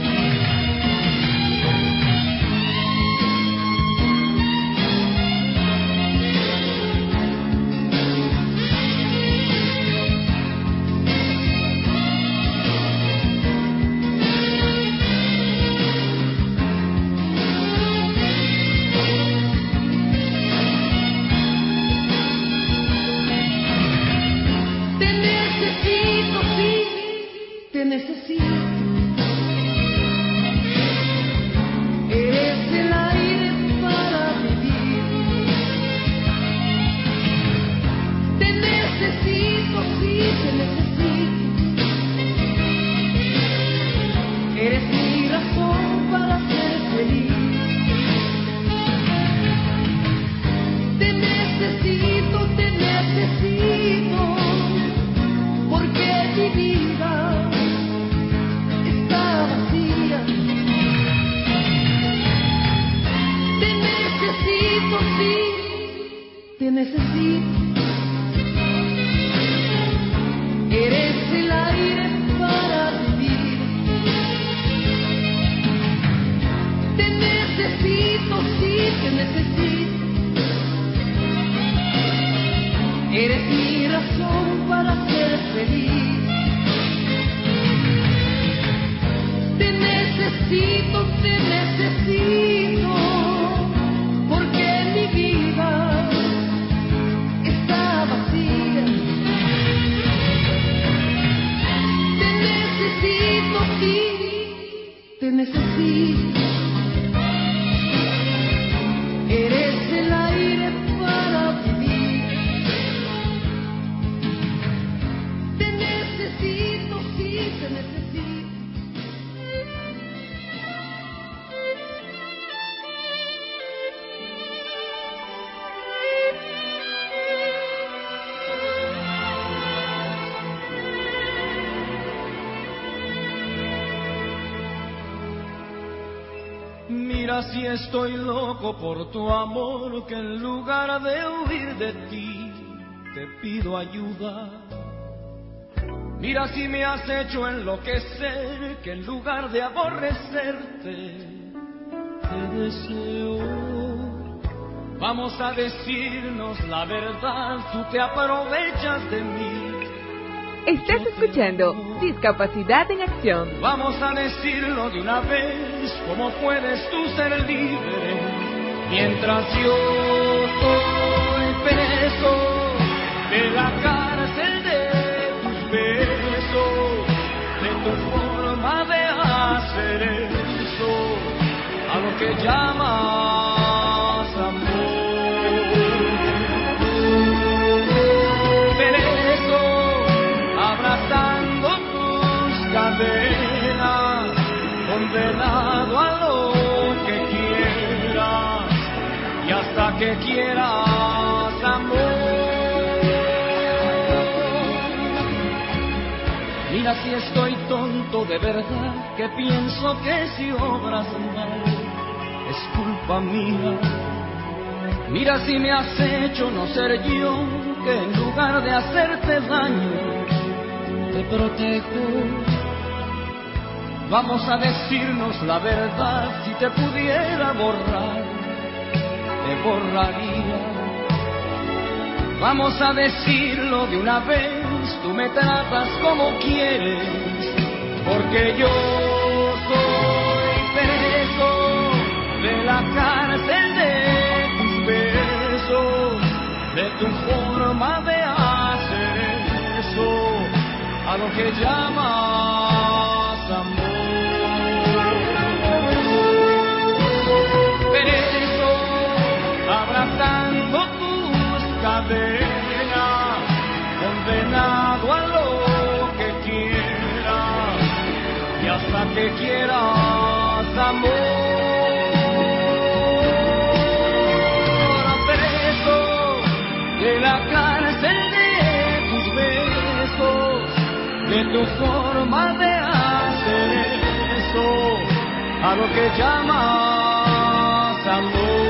Te necesito. Eres el aire para vivir. Te necesito, sí, te necesito. Eres mi razón para ser feliz. Te necesito, porque mi vida está vacía. Te necesito, sí, te necesito. Eres el aire para vivir. Te necesito, sí, te necesito. Eres mi razón para ser feliz. Te necesito, porque mi vida está vacía. Te necesito, sí, te necesito. Eres el aire para vivir. Te necesito, sí, te necesito. Mira si estoy loco por tu amor, que en lugar de huir de ti, te pido ayuda. Mira si me has hecho enloquecer, que en lugar de aborrecerte, te deseo. Vamos a decirnos la verdad, tú te aprovechas de mí. Estás escuchando Discapacidad en Acción. Vamos a decirlo de una vez, ¿cómo puedes tú ser libre mientras yo soy preso de la cárcel de tus besos, de tu forma de hacer eso, a lo que llamas amor? Preso, abrazando tus cadenas, condenado a lo que quieras y hasta que quieras amor. Mira si estoy tonto de verdad, que pienso que si obras mal es culpa mía. Mira si me has hecho no ser yo que en lugar de hacerte daño, te protejo. Vamos a decirnos la verdad, si te pudiera borrar, te borraría. Vamos a decirlo de una vez, tú me tratas como quieres, porque yo soy preso de la cárcel de tus besos, de tu forma de hacer eso, a lo que llamas amor. Abrazando tus cadenas, condenado a lo que quieras y hasta que quieras amor. Preso de la cárcel de tus besos, de tu forma de hacer eso, a lo que llamas amor.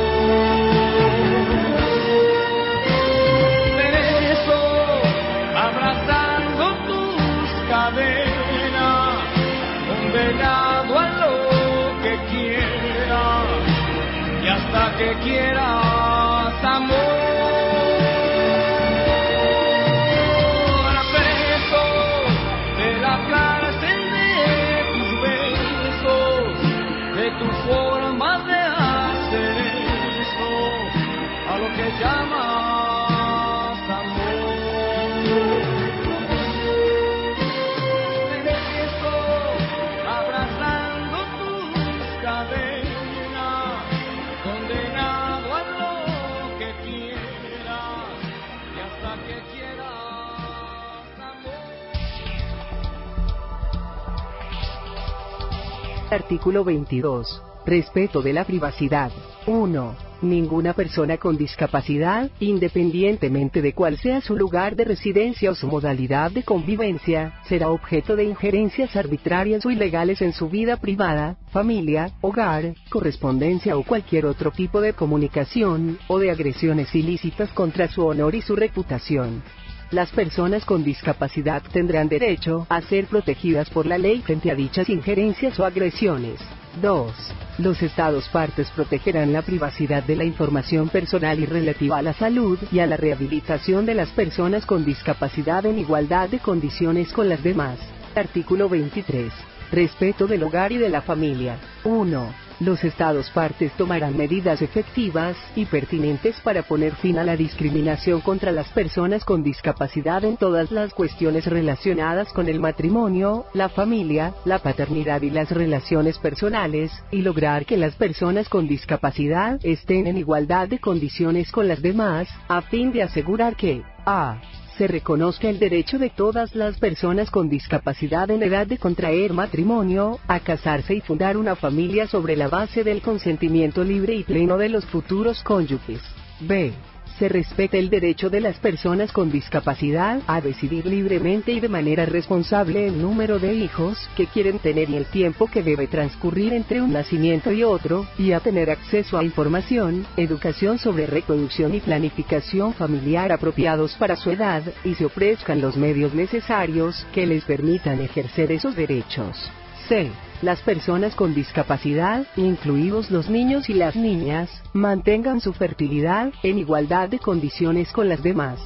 Condenado a lo que quieras y hasta que quieras amor. Preso de la cárcel de tus besos, de tu forma de hacer eso, a lo que llamas amor. Artículo 22. Respeto de la privacidad. 1. Ninguna persona con discapacidad, independientemente de cuál sea su lugar de residencia o su modalidad de convivencia, será objeto de injerencias arbitrarias o ilegales en su vida privada, familia, hogar, correspondencia o cualquier otro tipo de comunicación, o de agresiones ilícitas contra su honor y su reputación. Las personas con discapacidad tendrán derecho a ser protegidas por la ley frente a dichas injerencias o agresiones. 2. Los Estados partes protegerán la privacidad de la información personal y relativa a la salud y a la rehabilitación de las personas con discapacidad en igualdad de condiciones con las demás. Artículo 23. Respeto del hogar y de la familia. 1. Los Estados partes tomarán medidas efectivas y pertinentes para poner fin a la discriminación contra las personas con discapacidad en todas las cuestiones relacionadas con el matrimonio, la familia, la paternidad y las relaciones personales, y lograr que las personas con discapacidad estén en igualdad de condiciones con las demás, a fin de asegurar que a. se reconozca el derecho de todas las personas con discapacidad en edad de contraer matrimonio, a casarse y fundar una familia sobre la base del consentimiento libre y pleno de los futuros cónyuges. B. Se respeta el derecho de las personas con discapacidad a decidir libremente y de manera responsable el número de hijos que quieren tener y el tiempo que debe transcurrir entre un nacimiento y otro, y a tener acceso a información, educación sobre reproducción y planificación familiar apropiados para su edad, y se ofrezcan los medios necesarios que les permitan ejercer esos derechos. C. Las personas con discapacidad, incluidos los niños y las niñas, mantengan su fertilidad en igualdad de condiciones con las demás.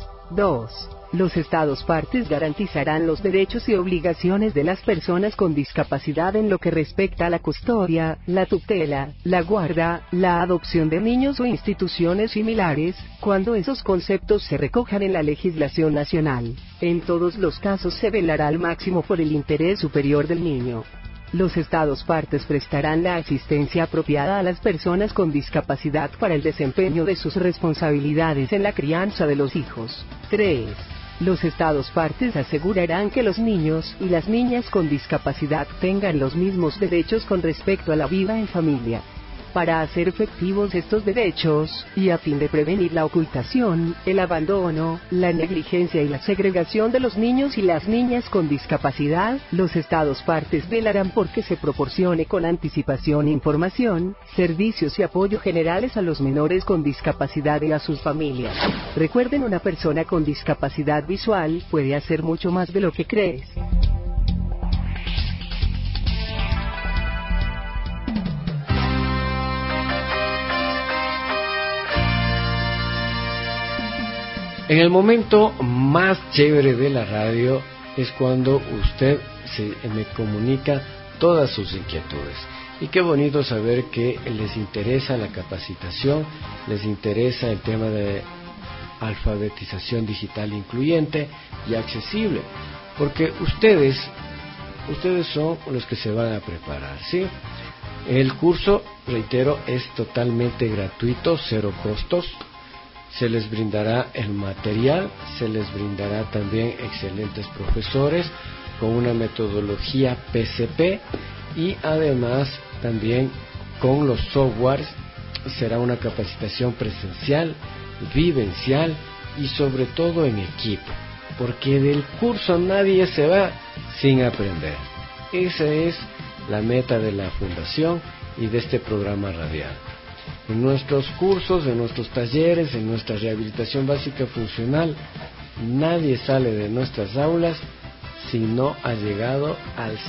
2. Los Estados partes garantizarán los derechos y obligaciones de las personas con discapacidad en lo que respecta a la custodia, la tutela, la guarda, la adopción de niños o instituciones similares, cuando esos conceptos se recojan en la legislación nacional. En todos los casos se velará al máximo por el interés superior del niño. Los Estados partes prestarán la asistencia apropiada a las personas con discapacidad para el desempeño de sus responsabilidades en la crianza de los hijos. 3. Los Estados partes asegurarán que los niños y las niñas con discapacidad tengan los mismos derechos con respecto a la vida en familia. Para hacer efectivos estos derechos, y a fin de prevenir la ocultación, el abandono, la negligencia y la segregación de los niños y las niñas con discapacidad, los Estados partes velarán por que se proporcione con anticipación información, servicios y apoyo generales a los menores con discapacidad y a sus familias. Recuerden, una persona con discapacidad visual puede hacer mucho más de lo que crees. En el momento más chévere de la radio es cuando usted me comunica todas sus inquietudes. Y qué bonito saber que les interesa la capacitación, les interesa el tema de alfabetización digital incluyente y accesible, porque ustedes son los que se van a preparar, ¿sí? El curso, reitero, es totalmente gratuito, cero costos. Se les brindará el material, se les brindará también excelentes profesores con una metodología PCP y además también con los softwares. Será una capacitación presencial, vivencial y sobre todo en equipo, porque del curso nadie se va sin aprender. Esa es la meta de la Fundación y de este programa radial. En nuestros cursos, en nuestros talleres, en nuestra rehabilitación básica funcional, nadie sale de nuestras aulas si no ha llegado al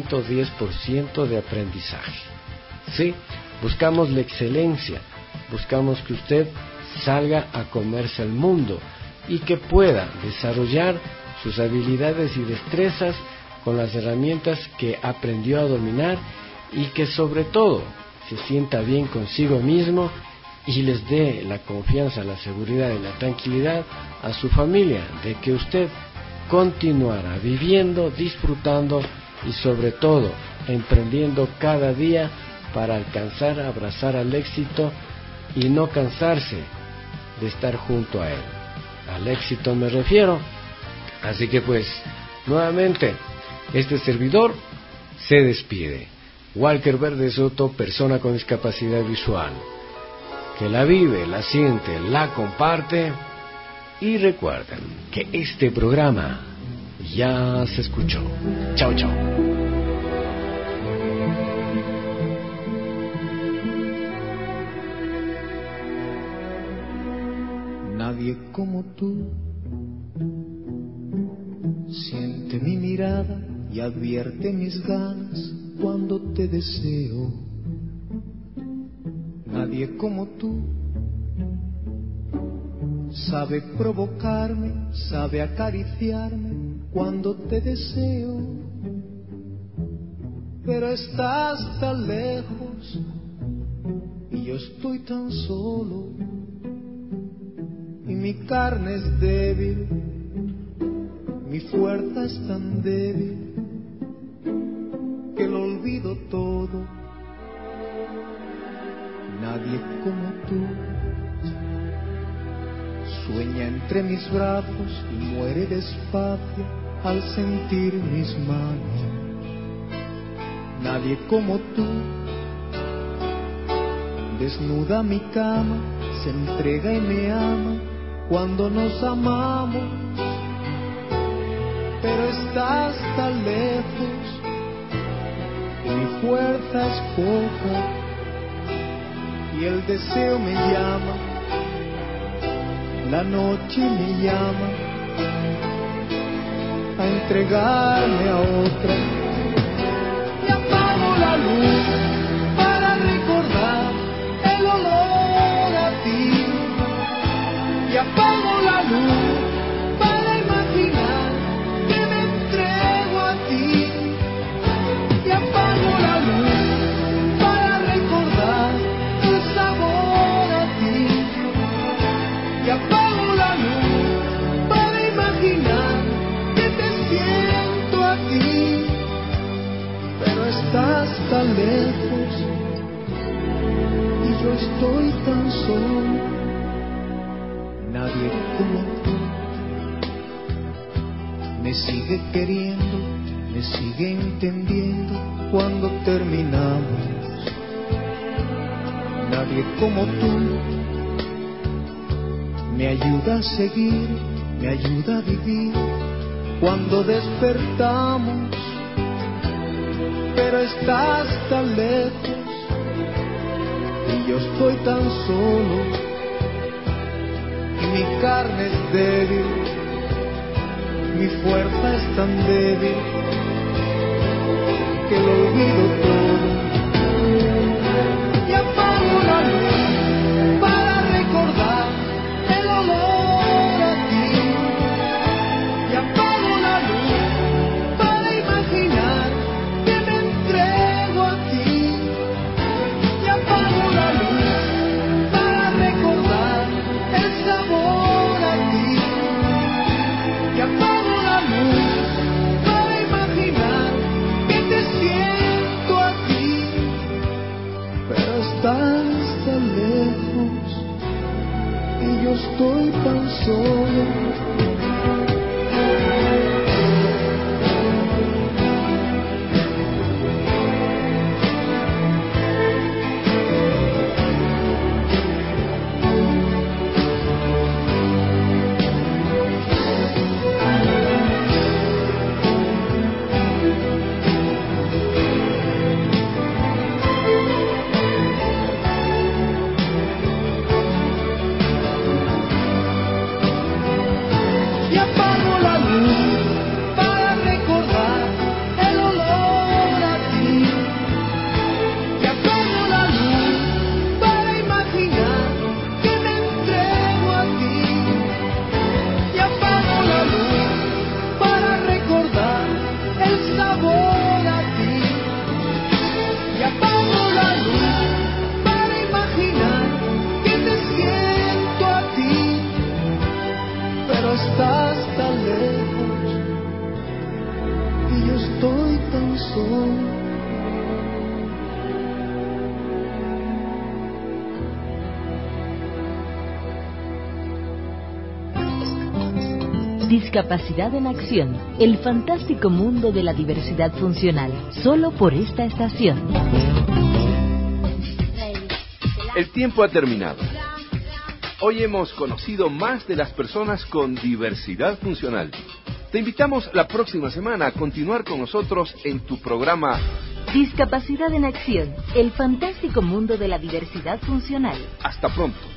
110% de aprendizaje. Sí, buscamos la excelencia, buscamos que usted salga a comerse el mundo y que pueda desarrollar sus habilidades y destrezas con las herramientas que aprendió a dominar y que sobre todo se sienta bien consigo mismo y les dé la confianza, la seguridad y la tranquilidad a su familia de que usted continuará viviendo, disfrutando y sobre todo emprendiendo cada día para alcanzar, abrazar al éxito y no cansarse de estar junto a él. Al éxito me refiero. Así que pues, nuevamente, este servidor se despide. Walker Verde Soto, persona con discapacidad visual, que la vive, la siente, la comparte. Y recuerden que este programa ya se escuchó. Chao, chao. Nadie como tú siente mi mirada y advierte mis ganas cuando te deseo. Nadie como tú sabe provocarme, sabe acariciarme cuando te deseo. Pero estás tan lejos y yo estoy tan solo, y mi carne es débil, mi fuerza es tan débil que lo olvido todo. Nadie como tú sueña entre mis brazos y muere despacio al sentir mis manos. Nadie como tú desnuda mi cama, se entrega y me ama cuando nos amamos. Pero estás tan lejos y mi fuerza es poca y el deseo me llama, la noche me llama a entregarme a otra. Y apago la luz para recordar el olor a ti, y apago la luz para imaginar que me entrego a ti, y apago la luz para recordar tu sabor a ti, y apago la luz para imaginar que te siento a ti. Pero estás tan lejos y yo estoy tan solo. Nadie como tú me sigue queriendo, me sigue entendiendo cuando terminamos. Nadie como tú me ayuda a seguir, me ayuda a vivir cuando despertamos, pero estás tan lejos y yo estoy tan solo y mi carne es débil, mi fuerza es tan débil que lo olvido todo. Y apago la luz para recordar el olor a ti. Y apago la luz para imaginar que me entrego a ti. Y apago la luz para recordar el sabor a ti. Y apago la luz para imaginar que te siento a ti. Pero estás tan lejos y yo estoy tan solo. Y apago la luz para recordar el olor a ti. Y apago la luz para imaginar que me entrego a ti. Y apago la luz para recordar el sabor a ti. Y apago la luz para imaginar que te siento a ti. Pero estás tan lejos y yo estoy tan solo. Discapacidad en Acción, el fantástico mundo de la diversidad funcional, solo por esta estación. El tiempo ha terminado. Hoy hemos conocido más de las personas con diversidad funcional. Te invitamos la próxima semana a continuar con nosotros en tu programa Discapacidad en Acción, el fantástico mundo de la diversidad funcional. Hasta pronto.